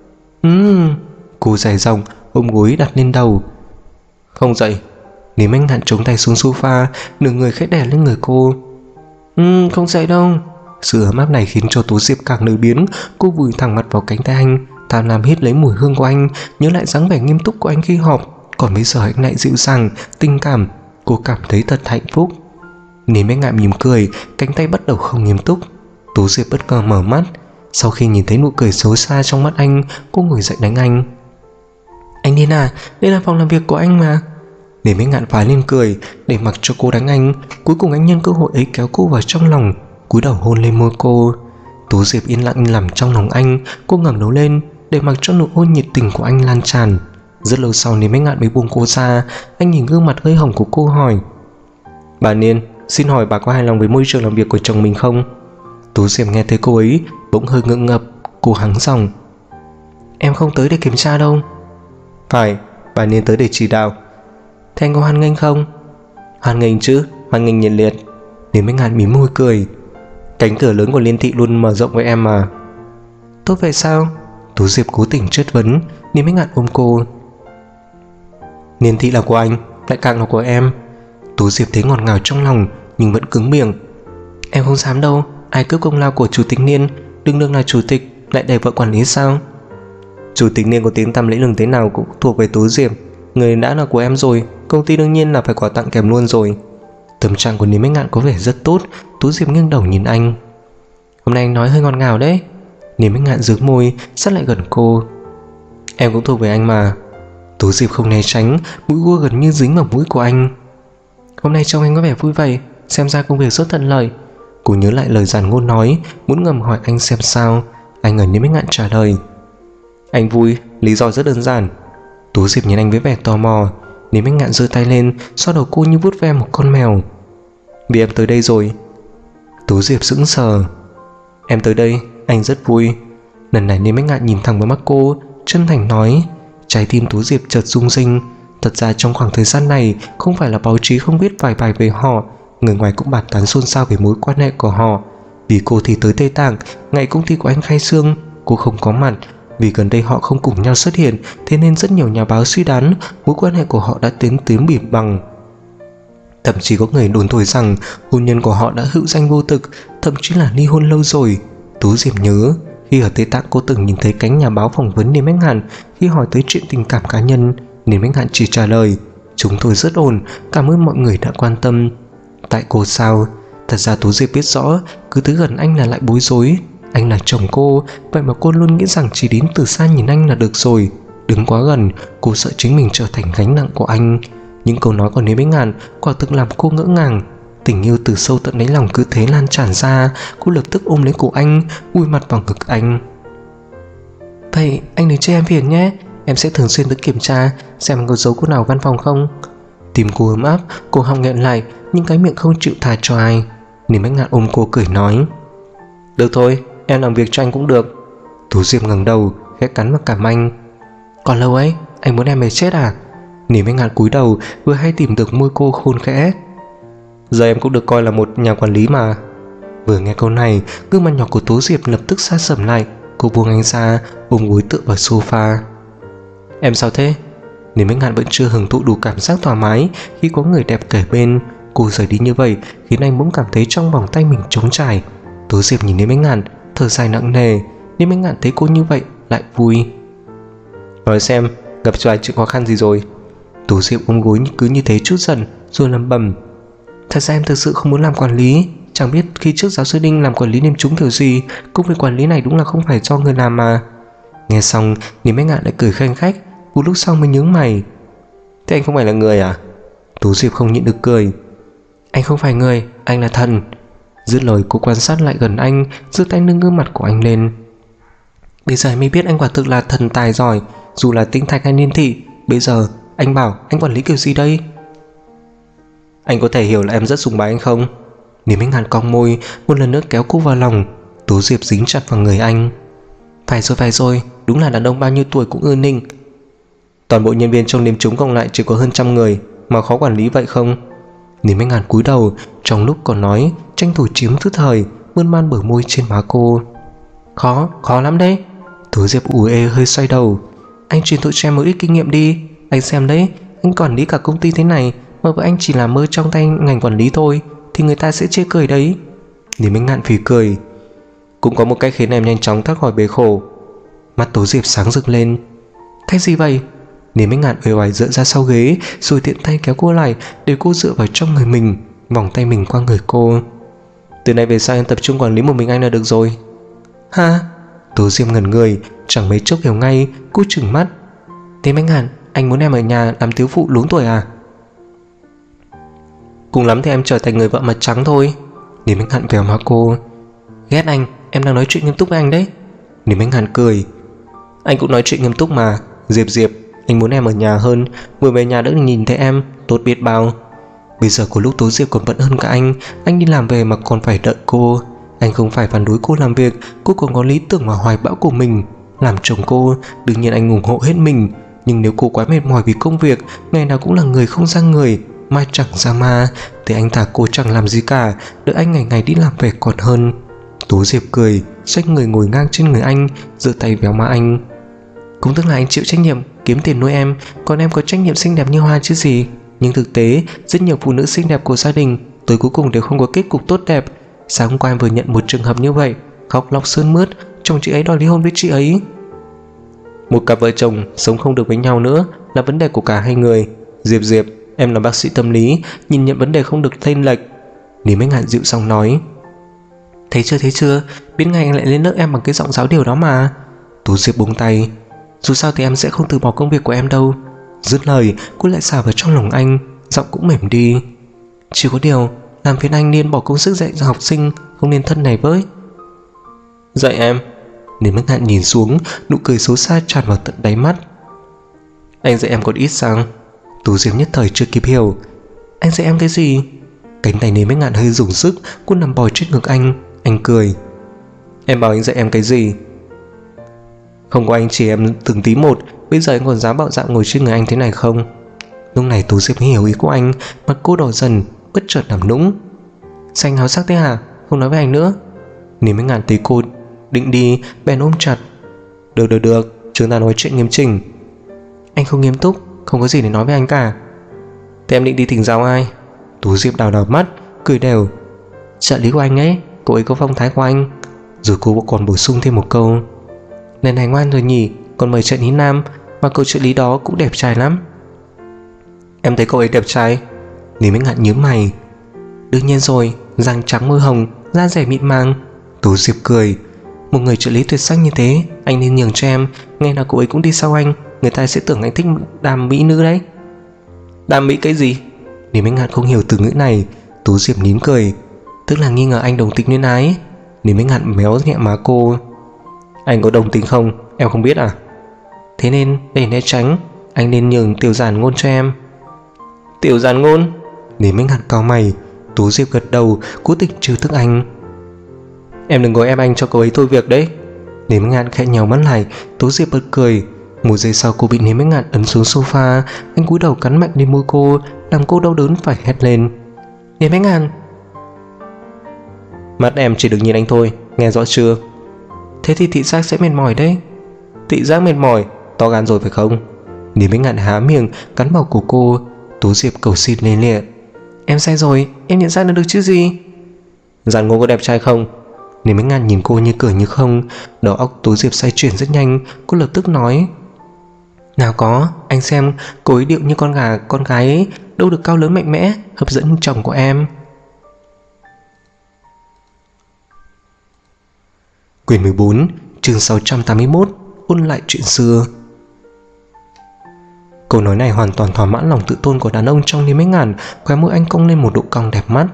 Cô dài dòng ôm gối đặt lên đầu. Không dậy. Niêm Bách Ngạn chống tay xuống sofa, nửa người khẽ đè lên người cô. Không dậy đâu. Sự ấm áp này khiến cho Tú Diệp càng lười biếng. Cô vùi thẳng mặt vào cánh tay anh, tham lam hít lấy mùi hương của anh, nhớ lại dáng vẻ nghiêm túc của anh khi họp. Còn bây giờ anh lại dịu dàng, tình cảm. Cô cảm thấy thật hạnh phúc. Niêm Bách Ngạn mỉm cười, cánh tay bắt đầu không nghiêm túc. Tú Diệp bất ngờ mở mắt. Sau khi nhìn thấy nụ cười xấu xa trong mắt anh, cô ngồi dậy đánh anh. Anh điên à, đây là phòng làm việc của anh mà. Niêm Bách Ngạn phá lên cười, để mặc cho cô đánh anh. Cuối cùng anh nhân cơ hội ấy kéo cô vào trong lòng, cúi đầu hôn lên môi cô. Tú Diệp yên lặng nằm trong lòng anh. Cô ngẩng đầu lên, để mặc cho nụ hôn nhiệt tình của anh lan tràn. Rất lâu sau Niêm Bách Ngạn mới buông cô ra. Anh nhìn gương mặt hơi hồng của cô hỏi. Bà Niên, xin hỏi bà có hài lòng với môi trường làm việc của chồng mình không? Tú Diệp nghe thấy cô ấy bỗng hơi ngượng ngập. Cô hắng giọng. Em không tới để kiểm tra đâu. Phải, bà Niên tới để chỉ đạo. Thế anh có hoan nghênh không? Hoan nghênh chứ, hoan nghênh nhiệt liệt. Niêm Bách Ngạn mỉm môi cười. Cánh cửa lớn của Liên Thị luôn mở rộng với em mà. Tốt vậy sao? Tú Diệp cố tình chất vấn. Niêm Bách Ngạn ôm cô. Liên Thị là của anh, lại càng là của em. Tú Diệp thấy ngọt ngào trong lòng, nhưng vẫn cứng miệng. Em không dám đâu, ai cướp công lao của chủ tịch Niên. Đừng đương là chủ tịch, lại để vợ quản lý sao? Chủ tịch Niên có tiếng tăm lẫy lừng thế nào cũng thuộc về Tú Diệp. Người đã là của em rồi, công ty đương nhiên là phải quà tặng kèm luôn rồi. Tâm trạng của Niêm Bách Ngạn có vẻ rất tốt. Tú Diệp nghiêng đầu nhìn anh. Hôm nay anh nói hơi ngọt ngào đấy. Niêm Bách Ngạn giữ môi, sát lại gần cô. Em cũng thuộc về anh mà. Tú Diệp không né tránh, mũi cua gần như dính vào mũi của anh. Hôm nay trông anh có vẻ vui vẻ, xem ra công việc rất thuận lợi. Cô nhớ lại lời dàn ngôn nói, muốn ngầm hỏi anh xem sao. Anh ở Niêm Bách Ngạn trả lời. Anh vui, lý do rất đơn giản. Tú Diệp nhìn anh với vẻ tò mò. Lý Bách Ngạn giơ tay lên xoa đầu cô như vuốt ve một con mèo. Vì em tới đây rồi. Tú Diệp sững sờ. Em tới đây, anh rất vui. Lần này Lý Bách Ngạn nhìn thẳng vào mắt cô, chân thành nói. Trái tim Tú Diệp chợt rung rinh. Thật ra trong khoảng thời gian này, không phải là báo chí không viết vài bài về họ, người ngoài cũng bàn tán xôn xao về mối quan hệ của họ. Vì cô thì tới Tây Tạng, ngày công ty của anh khai trương, cô không có mặt. Vì gần đây họ không cùng nhau xuất hiện, thế nên rất nhiều nhà báo suy đoán mối quan hệ của họ đã tiến tới bỉm bằng. Thậm chí có người đồn thổi rằng hôn nhân của họ đã hữu danh vô thực, thậm chí là ly hôn lâu rồi. Tú Diệp nhớ khi ở Tây Tạng cô từng nhìn thấy cánh nhà báo phỏng vấn Lý Bách Ngạn. Khi hỏi tới chuyện tình cảm cá nhân, Lý Bách Ngạn chỉ trả lời chúng tôi rất ổn, cảm ơn mọi người đã quan tâm. Tại cô sao? Thật ra Tú Diệp biết rõ cứ tới gần anh là lại bối rối. Anh là chồng cô, vậy mà cô luôn nghĩ rằng chỉ đến từ xa nhìn anh là được rồi. Đứng quá gần, cô sợ chính mình trở thành gánh nặng của anh. Những câu nói của Lý Bách Ngạn quả thực làm cô ngỡ ngàng. Tình yêu từ sâu tận đáy lòng cứ thế lan tràn ra. Cô lập tức ôm lấy cổ anh, vùi mặt vào ngực anh. Vậy anh đừng cho em phiền nhé, em sẽ thường xuyên tới kiểm tra xem có dấu cô nào văn phòng không. Tim cô ấm áp, cô họng nghẹn lại, nhưng cái miệng không chịu tha cho ai. Lý Bách Ngạn ôm cô cười nói. Được thôi, em làm việc cho anh cũng được. Tú Diệp ngẩng đầu, khẽ cắn vào cằm anh. Còn lâu ấy, anh muốn em mệt chết à? Lý Bách Ngạn cúi đầu, vừa hay tìm được môi cô khôn khẽ. Giờ em cũng được coi là một nhà quản lý mà. Vừa nghe câu này, gương mặt nhỏ của Tú Diệp lập tức xa sầm lại. Cô buông anh ra, ôm gối tựa vào sofa. Em sao thế? Lý Bách Ngạn vẫn chưa hưởng thụ đủ cảm giác thoải mái khi có người đẹp kể bên. Cô rời đi như vậy khiến anh bỗng cảm thấy trong vòng tay mình trống trải. Tú Diệp nhìn Lý Bách Ngạn, thở dài nặng nề. Lý Bách Ngạn thấy cô như vậy lại vui. Nói xem, gặp phải chuyện khó khăn gì rồi? Tú Diệp ôm gối cứ như thế chút giận, rồi lẩm bẩm. Thật ra em thực sự không muốn làm quản lý. Chẳng biết khi trước giáo sư Đinh làm quản lý nêm trúng kiểu gì. Công việc quản lý này đúng là không phải do người làm mà. Nghe xong, Lý Bách Ngạn lại cười khanh khách. Một lúc sau mới nhướng mày. Thế anh không phải là người à? Tú Diệp không nhịn được cười. Anh không phải người, anh là thần. Dứt lời cô quan sát lại gần anh, giơ tay nâng gương mặt của anh lên. Bây giờ mới biết anh quả thực là thần tài giỏi. Dù là tinh thạch hay niên thị. Bây giờ anh bảo anh quản lý kiểu gì đây? Anh có thể hiểu là em rất sùng bái anh không? Lý Bách Ngạn cong môi, một lần nữa kéo cô vào lòng. Tú Diệp dính chặt vào người anh. Phải rồi, đúng là đàn ông bao nhiêu tuổi cũng ưa ninh. Toàn bộ nhân viên trong nêm trúng cộng lại chỉ có hơn 100 người, mà khó quản lý vậy không? Lý Bách Ngạn cúi đầu, trong lúc còn nói tranh thủ chiếm thứ thời, mơn man bờ môi trên má cô. Khó lắm đấy. Tú Diệp ủ ê hơi xoay đầu. Anh truyền thụ cho em một ít kinh nghiệm đi. Anh xem đấy, anh quản lý cả công ty thế này mà vợ anh chỉ là mơ trong tay ngành quản lý thôi thì người ta sẽ chê cười đấy. Lý Bách Ngạn phì cười. Cũng có một cách khiến em nhanh chóng thoát khỏi bể khổ. Mắt Tú Diệp sáng rực lên. Cách gì vậy? Lý Bách Ngạn uể oải dựa ra sau ghế, rồi tiện tay kéo cô lại để cô dựa vào trong người mình, vòng tay mình qua người cô. Từ nay về sau em tập trung quản lý một mình anh là được rồi. Ha? Tú Diệp ngẩn người, chẳng mấy chốc hiểu ngay. Cô trừng mắt. Lý Bách Ngạn, anh muốn em ở nhà làm thiếu phụ luống tuổi à? Cùng lắm thì em trở thành người vợ mặt trắng thôi. Lý Bách Ngạn vèo má cô. Ghét anh, em đang nói chuyện nghiêm túc với anh đấy. Lý Bách Ngạn cười. Anh cũng nói chuyện nghiêm túc mà. Diệp, anh muốn em ở nhà hơn, vừa về nhà đã nhìn thấy em, tốt biết bao. Bây giờ của lúc Tú Diệp còn bận hơn cả anh đi làm về mà còn phải đợi cô. Anh không phải phản đối cô làm việc, cô còn có lý tưởng và hoài bão của mình. Làm chồng cô, đương nhiên anh ủng hộ hết mình. Nhưng nếu cô quá mệt mỏi vì công việc, ngày nào cũng là người không ra người, mai chẳng ra ma, thì anh thả cô chẳng làm gì cả, đợi anh ngày ngày đi làm về còn hơn. Tú Diệp cười, xoay người ngồi ngang trên người anh, giơ tay véo má anh. Cũng tức là anh chịu trách nhiệm kiếm tiền nuôi em, còn em có trách nhiệm xinh đẹp như hoa chứ gì. Nhưng thực tế, rất nhiều phụ nữ xinh đẹp của gia đình tới cuối cùng đều không có kết cục tốt đẹp. Sáng hôm qua em vừa nhận một trường hợp như vậy, khóc lóc sướt mướt, chồng chị ấy đòi ly hôn với chị ấy. Một cặp vợ chồng sống không được với nhau nữa là vấn đề của cả hai người. Diệp, em là bác sĩ tâm lý, nhìn nhận vấn đề không được lệch lệch. Lý Bách Ngạn dịu giọng nói. Thấy chưa, biết ngay anh lại lên lớp em bằng cái giọng giáo điều đó mà. Tú Diệp buông tay. Dù sao thì em sẽ không từ bỏ công việc của em đâu. Dứt lời, cô lại xả vào trong lòng anh, giọng cũng mềm đi. Chỉ có điều, làm phiền anh nên bỏ công sức dạy cho học sinh, không nên thân này với. Dạy em? Lý Bách Ngạn nhìn xuống, nụ cười xấu xa tràn vào tận đáy mắt. Anh dạy em còn ít sao? Tú Diệp nhất thời chưa kịp hiểu. Anh dạy em cái gì? Cánh tay Lý Bách Ngạn hơi dùng sức, cô nằm bò trên ngực anh. Anh cười. Em bảo anh dạy em cái gì? Không có anh chỉ em từng tí một, bây giờ anh còn dám bạo dạn ngồi trên người anh thế này không? Lúc này Tú Diệp mới hiểu ý của anh, mặt cô đỏ dần, bất chợt làm nũng. Sao anh háo sắc thế hả? Không nói với anh nữa. Lý Bách Ngạn thấy cô định đi, bèn ôm chặt. Được, chúng ta nói chuyện nghiêm chỉnh. Anh không nghiêm túc, không có gì để nói với anh cả. Thế em định đi thỉnh giáo ai? Tú Diệp đào mắt, cười đều. Trợ lý của anh ấy, cô ấy có phong thái của anh. Rồi cô còn bổ sung thêm một câu. Lần này ngoan rồi nhỉ, còn mời trợ lý nam, mà cậu trợ lý đó cũng đẹp trai lắm. Em thấy cậu ấy đẹp trai? Lý Bách Ngạn nhướng mày. Đương nhiên rồi, răng trắng môi hồng, da dẻ mịn màng. Tú Diệp cười. Một người trợ lý tuyệt sắc như thế, anh nên nhường cho em. Nghe nào cậu ấy cũng đi sau anh, người ta sẽ tưởng anh thích đàm mỹ nữ đấy. Đàm mỹ cái gì? Lý Bách Ngạn không hiểu từ ngữ này. Tú Diệp nín cười. Tức là nghi ngờ anh đồng tính luyến ái. Lý Bách Ngạn méo nhẹ má cô. Anh có đồng tính không? Em không biết à? Thế nên để né tránh, anh nên nhường Tiểu Giản Ngôn cho em. Tiểu Giản Ngôn? Lý Bách Ngạn cau mày. Tú Diệp gật đầu, cố tình trêu tức anh. Em đừng gọi em anh cho cậu ấy thôi việc đấy. Lý Bách Ngạn khẽ nhào mắt lại. Tú Diệp bật cười. Một giây sau cô bị Lý Bách Ngạn ấn xuống sofa. Anh cúi đầu cắn mạnh lên môi cô, làm cô đau đớn phải hét lên. Lý Bách Ngạn. Mắt em chỉ được nhìn anh thôi, nghe rõ chưa? Thế thì thị giác sẽ mệt mỏi đấy. Thị giác mệt mỏi? To gan rồi phải không? Lý Bách Ngạn há miệng cắn vào cổ cô. Tú Diệp cầu xin lên lịa. Em sai rồi, em nhận ra được chứ gì? Giản Ngôn có đẹp trai không? Lý Bách Ngạn nhìn cô như cười như không. Đầu óc Tú Diệp xoay chuyển rất nhanh. Cô lập tức nói. Nào có, anh xem, cô ấy điệu như con gái ấy, đâu được cao lớn mạnh mẽ, hấp dẫn chồng của em. Quyển 14, chương 681, ôn lại chuyện xưa. Câu nói này hoàn toàn thỏa mãn lòng tự tôn của đàn ông trong Lý Bách Ngạn. Khóe môi anh cong lên một độ cong đẹp mắt.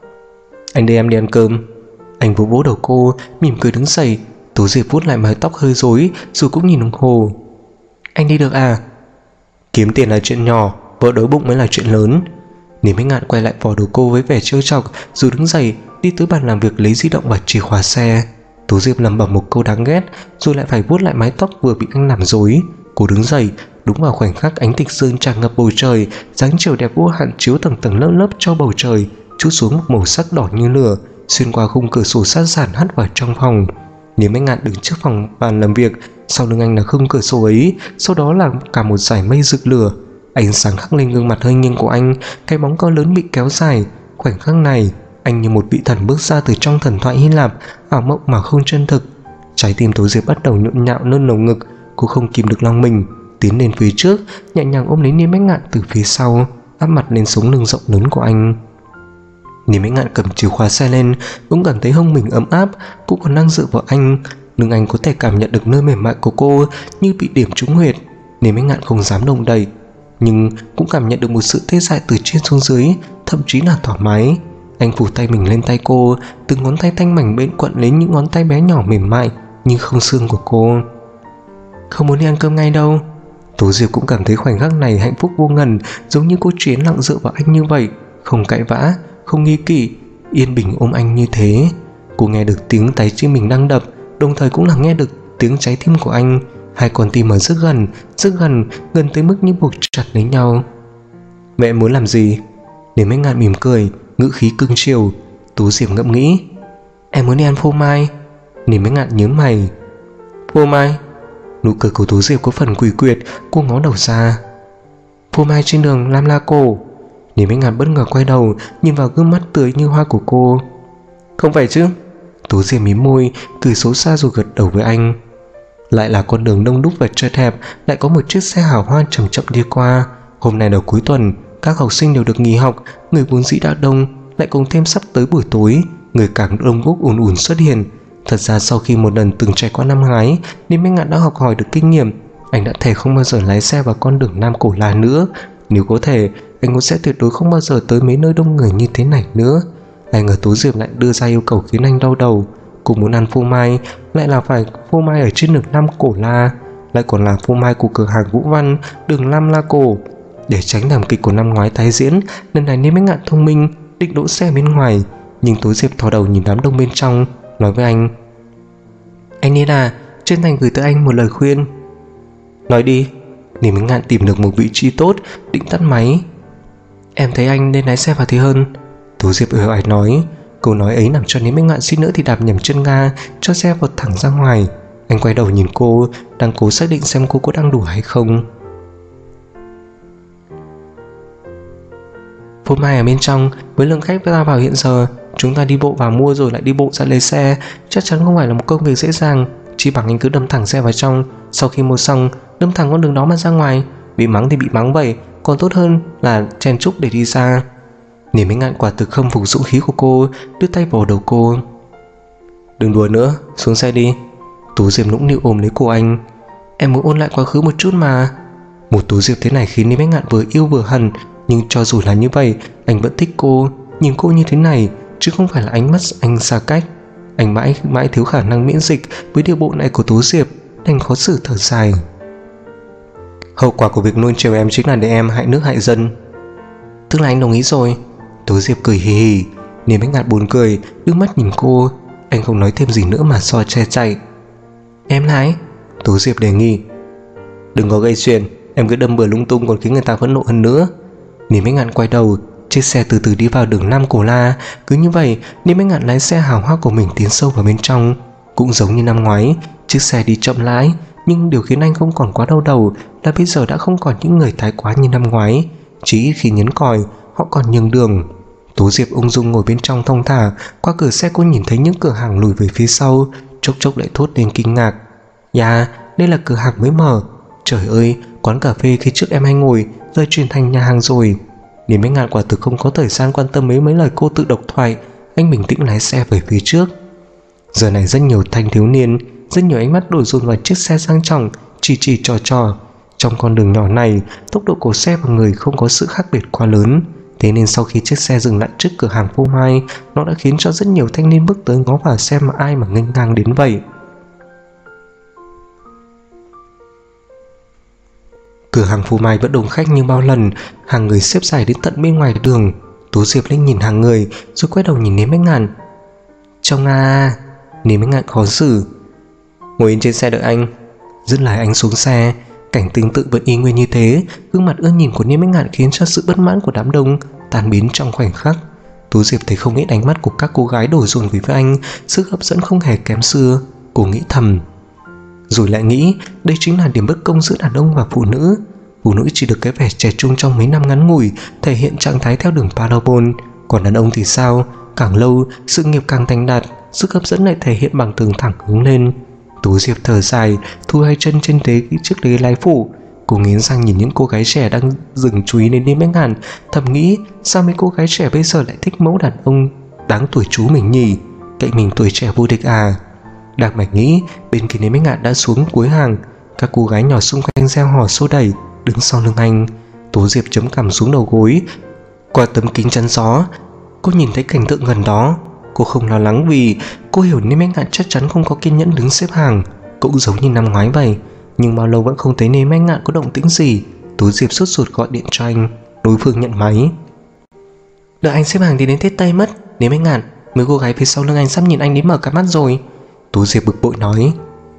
Anh đưa em đi ăn cơm. Anh vỗ vỗ đầu cô, mỉm cười đứng dậy. Tú Diệp vuốt lại mái tóc hơi rối, rồi cũng nhìn đồng hồ. Anh đi được à? Kiếm tiền là chuyện nhỏ, vợ đói bụng mới là chuyện lớn. Lý Bách Ngạn quay lại vò đầu cô với vẻ trêu chọc, rồi đứng dậy đi tới bàn làm việc lấy di động và chìa khóa xe. Tú Diệp lẩm bẩm một câu đáng ghét, rồi lại phải vuốt lại mái tóc vừa bị anh làm rối. Cô đứng dậy, đúng vào khoảnh khắc ánh tịch dương tràn ngập bầu trời, dáng chiều đẹp vô hạn chiếu tầng tầng lớp lớp cho bầu trời, trút xuống một màu sắc đỏ như lửa, xuyên qua khung cửa sổ sát giản hắt vào trong phòng. Lý Bách Ngạn đứng trước phòng bàn làm việc, sau lưng anh là khung cửa sổ ấy, sau đó là cả một dải mây rực lửa. Ánh sáng hắt lên gương mặt hơi nghiêng của anh, cái bóng cao lớn bị kéo dài. Khoảnh khắc này, anh như một vị thần bước ra từ trong thần thoại Hy Lạp, ảo mộng mà không chân thực. Trái tim Tú Diệp bắt đầu nhộn nhạo nơi lồng ngực, cô không kìm được lòng mình, tiến lên phía trước, nhẹ nhàng ôm lấy Lý Bách Ngạn từ phía sau, áp mặt lên sống lưng rộng lớn của anh. Lý Bách Ngạn cầm chìa khóa xe lên, cũng cảm thấy hông mình ấm áp. Cô còn đang dựa vào anh, nhưng anh có thể cảm nhận được nơi mềm mại của cô như bị điểm trúng huyệt. Lý Bách Ngạn không dám động đậy, nhưng cũng cảm nhận được một sự tê dại từ trên xuống dưới, thậm chí là thoải mái. Anh phủ tay mình lên tay cô, từng ngón tay thanh mảnh bên quặn lấy những ngón tay bé nhỏ mềm mại như không xương của cô. Không muốn đi ăn cơm ngay đâu. Tú Diệp cũng cảm thấy khoảnh khắc này hạnh phúc vô ngần, giống như cô chỉ yên lặng dựa vào anh như vậy, không cãi vã, không nghi kỵ, yên bình ôm anh như thế. Cô nghe được tiếng trái tim mình đang đập, đồng thời cũng là nghe được tiếng trái tim của anh. Hai con tim ở rất gần, gần tới mức như buộc chặt lấy nhau. Mẹ muốn làm gì? Lý Bách Ngạn mỉm cười, ngữ khí cưng chiều. Tú Diệp ngẫm nghĩ. Em muốn đi ăn phô mai. Lý Bách Ngạn nhướng mày. Phô mai? Nụ cười của Tú Diệp có phần quỷ quyệt. Cô ngó đầu ra. Phô mai trên đường Lam La Cổ. Lý Bách Ngạn bất ngờ quay đầu, nhìn vào gương mắt tươi như hoa của cô. Không phải chứ? Tú Diệp mím môi, cười xấu xa rồi gật đầu với anh. Lại là con đường đông đúc và chật hẹp, lại có một chiếc xe hào hoa chậm chậm đi qua. Hôm nay là cuối tuần, các học sinh đều được nghỉ học, người vốn dĩ đã đông, lại cùng thêm sắp tới buổi tối, người càng đông đúc ùn ùn xuất hiện. Thật ra sau khi một lần từng trải qua năm hái, nên Bách Ngạn đã học hỏi được kinh nghiệm. Anh đã thề không bao giờ lái xe vào con đường Nam Cổ La nữa. Nếu có thể, anh cũng sẽ tuyệt đối không bao giờ tới mấy nơi đông người như thế này nữa. Ai ngờ Tú Diệp lại đưa ra yêu cầu khiến anh đau đầu. Cô muốn ăn phô mai, lại là phải phô mai ở trên đường Nam Cổ La, lại còn là phô mai của cửa hàng Vũ Văn, đường Lam La Cổ. Để tránh thảm kịch của năm ngoái tái diễn, lần này Niêm Bách Ngạn thông minh định đỗ xe bên ngoài, nhưng Tú Diệp thò đầu nhìn đám đông bên trong, nói với anh: "Anh Niên à, chân thành gửi tới anh một lời khuyên." "Nói đi." Niêm Bách Ngạn tìm được một vị trí tốt, định tắt máy. "Em thấy anh nên lái xe vào thì hơn." Tú Diệp uể oải nói. Câu nói ấy làm cho Niêm Bách Ngạn suýt nữa thì đạp nhầm chân ga, cho xe vọt thẳng ra ngoài. Anh quay đầu nhìn cô, đang cố xác định xem cô có đang đùa hay không. Phô mai ở bên trong, với lượng khách ra vào hiện giờ, chúng ta đi bộ vào mua rồi lại đi bộ ra lấy xe, chắc chắn không phải là một công việc dễ dàng. Chỉ bằng anh cứ đâm thẳng xe vào trong, sau khi mua xong đâm thẳng con đường đó mà ra ngoài. Bị mắng thì bị mắng vậy, còn tốt hơn là chen chúc để đi ra. Niềm Bách Ngạn quả thực khâm phục dũng khí của cô, đưa tay vào đầu cô. "Đừng đùa nữa, xuống xe đi." Tú Diệp nũng nịu ôm lấy cô anh. "Em muốn ôn lại quá khứ một chút mà." Một Tú Diệp thế này khiến Niềm Bách Ngạn vừa yêu vừa hận, nhưng cho dù là như vậy, anh vẫn thích cô. Nhìn cô như thế này, chứ không phải là ánh mắt anh xa cách. Anh mãi thiếu khả năng miễn dịch với điều bộ này của Tú Diệp, đành khó xử thở dài. "Hậu quả của việc nuôi chiều em chính là để em hại nước hại dân." "Tức là anh đồng ý rồi." Tú Diệp cười hì hì. Niềm Bách Ngạn buồn cười, đưa mắt nhìn cô. Anh không nói thêm gì nữa mà so che chạy. "Em lái." Tú Diệp đề nghị. "Đừng có gây chuyện, em cứ đâm bừa lung tung còn khiến người ta phẫn nộ hơn nữa." Niềm Bách Ngạn quay đầu, chiếc xe từ từ đi vào đường Nam Cổ La. Cứ như vậy, Niềm Bách Ngạn lái xe hào hoa của mình tiến sâu vào bên trong. Cũng giống như năm ngoái, chiếc xe đi chậm rãi, nhưng điều khiến anh không còn quá đau đầu là bây giờ đã không còn những người thái quá như năm ngoái. Chỉ ít khi nhấn còi, họ còn nhường đường. Tú Diệp ung dung ngồi bên trong thong thả. Qua cửa xe cô nhìn thấy những cửa hàng lùi về phía sau, chốc chốc lại thốt lên kinh ngạc: "Dạ, đây là cửa hàng mới mở. Trời ơi, quán cà phê khi trước em hay ngồi giờ chuyển thành nhà hàng rồi." Niềm Bách Ngạn quả thực không có thời gian quan tâm mấy lời cô tự độc thoại. Anh bình tĩnh lái xe về phía trước. Giờ này rất nhiều thanh thiếu niên, rất nhiều ánh mắt đổ dồn vào chiếc xe sang trọng, chỉ trò. Trong con đường nhỏ này, tốc độ của xe và người không có sự khác biệt quá lớn. Thế nên sau khi chiếc xe dừng lại trước cửa hàng phô mai, nó đã khiến cho rất nhiều thanh niên bước tới ngó vào xem mà ai mà nghênh ngang đến vậy. Cửa hàng phô mai vẫn đông khách như bao lần, hàng người xếp dài đến tận bên ngoài đường. Tú Diệp lên nhìn hàng người rồi quay đầu nhìn Niềm Bách Ngạn. "Trông à." Niềm Bách Ngạn khó xử. "Ngồi yên trên xe đợi anh." Dứt lời anh xuống xe. Cảnh tương tự vẫn y nguyên như thế. Gương mặt ưa nhìn của Niềm Bách Ngạn khiến cho sự bất mãn của đám đông tan biến trong khoảnh khắc. Tú Diệp thấy không ít ánh mắt của các cô gái đổ dồn về với anh, sức hấp dẫn không hề kém xưa. Cô nghĩ thầm. Rồi lại nghĩ đây chính là điểm bất công giữa đàn ông và phụ nữ. Phụ nữ chỉ được cái vẻ trẻ trung trong mấy năm ngắn ngủi, thể hiện trạng thái theo đường parabol. Còn đàn ông thì sao? Càng lâu, sự nghiệp càng thành đạt, sức hấp dẫn lại thể hiện bằng tường thẳng hướng lên. Tú Diệp thở dài, thu hai chân trên chiếc ghế lái phụ. Cô nghiến răng nhìn những cô gái trẻ đang dừng chú ý đến Niềm Bách Ngạn, thầm nghĩ sao mấy cô gái trẻ bây giờ lại thích mẫu đàn ông đáng tuổi chú mình nhỉ? Cậy mình tuổi trẻ vô địch à? Đang mải nghĩ, bên kia Niềm Bách Ngạn đã xuống cuối hàng. Các cô gái nhỏ xung quanh reo hò xô đẩy đứng sau lưng anh. Tú Diệp chấm cằm xuống đầu gối. Qua tấm kính chắn gió, cô nhìn thấy cảnh tượng gần đó. Cô không lo lắng vì cô hiểu Niềm Bách Ngạn chắc chắn không có kiên nhẫn đứng xếp hàng, cũng giống như năm ngoái vậy. Nhưng bao lâu vẫn không thấy Niềm Bách Ngạn có động tĩnh gì. Tú Diệp sốt ruột gọi điện cho anh. Đối phương nhận máy. "Đợi anh xếp hàng thì đến Tết Tây mất. Niềm Bách Ngạn, mấy cô gái phía sau lưng anh sắp nhìn anh đến mở cả mắt rồi." Tú Diệp bực bội nói.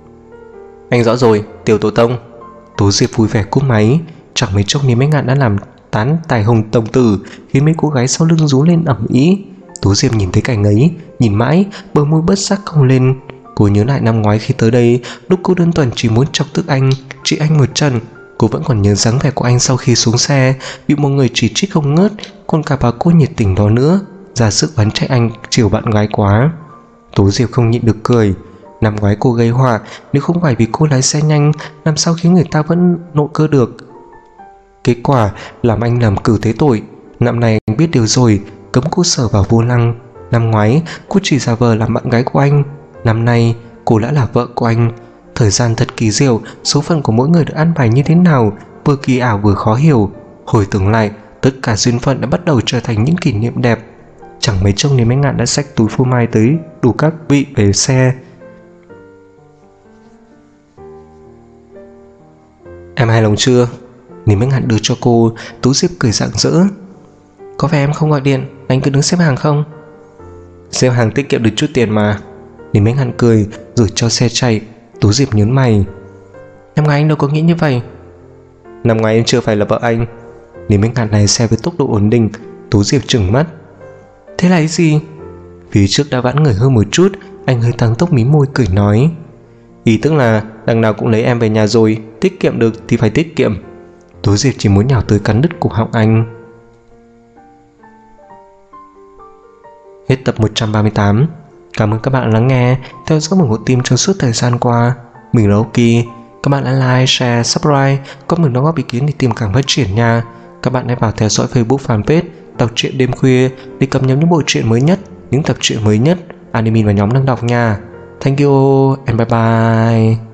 "Anh rõ rồi, Tiểu Tổ Tông." Tú Diệp vui vẻ cúp máy. Chẳng mấy chốc Niềm Bách Ngạn đã làm tán tài hồng tổng tử, khiến mấy cô gái sau lưng rú lên ầm ĩ. Tú Diệp nhìn thấy cảnh ấy, nhìn mãi, bờ môi bất giác cong lên. Cô nhớ lại năm ngoái khi tới đây, lúc cô đơn thuần chỉ muốn chọc tức anh, trị anh một trận. Cô vẫn còn nhớ dáng vẻ của anh sau khi xuống xe, bị một người chỉ trích không ngớt, còn cả bà cô nhiệt tình đó nữa, ra sức oán trách anh chiều bạn gái quá. Tú Diệp không nhịn được cười. Năm ngoái cô gây họa, nếu không phải vì cô lái xe nhanh, làm sao khiến người ta vẫn nộ cơ được. Kết quả làm anh làm cử thế tội. Năm nay anh biết điều rồi, cấm cô sờ vào vô lăng. Năm ngoái cô chỉ giả vờ làm bạn gái của anh, năm nay cô đã là vợ của anh. Thời gian thật kỳ diệu, số phận của mỗi người được ăn bài như thế nào, vừa kỳ ảo vừa khó hiểu. Hồi tưởng lại, tất cả duyên phận đã bắt đầu trở thành những kỷ niệm đẹp. Chẳng mấy chốc Niềm Bách Ngạn đã xách túi phô mai tới đủ các vị về xe. "Em hài lòng chưa?" Nhìn Minh Hạnh đưa cho cô, Tú Diệp cười rạng rỡ. Có phải em không gọi điện, anh cứ đứng xếp hàng không? Xếp hàng tiết kiệm được chút tiền mà. Nhìn Minh Hạnh cười rồi cho xe chạy. Tú Diệp nhớn mày. Năm ngoái anh đâu có nghĩ như vậy. Năm ngoái em chưa phải là vợ anh. Nhìn Minh Hạnh lái xe với tốc độ ổn định. Tú Diệp trừng mắt. Thế là cái gì? Phía trước đã vãn người hơn một chút, anh hơi tăng tốc mí môi cười nói. Ý tức là đằng nào cũng lấy em về nhà rồi, tiết kiệm được thì phải tiết kiệm. Tú Diệp chỉ muốn nhào tới cắn đứt cổ họng anh. Hết tập 138. Cảm ơn các bạn lắng nghe, theo dõi ủng hộ team trong suốt thời gian qua. Mình là Oki. Các bạn hãy like, share, subscribe, comment đóng góp ý kiến để team càng phát triển nha. Các bạn hãy vào theo dõi Facebook fanpage Đọc truyện đêm khuya để cập nhật những bộ truyện mới nhất, những tập truyện mới nhất, anime và nhóm đang đọc nha. Thank you and bye bye.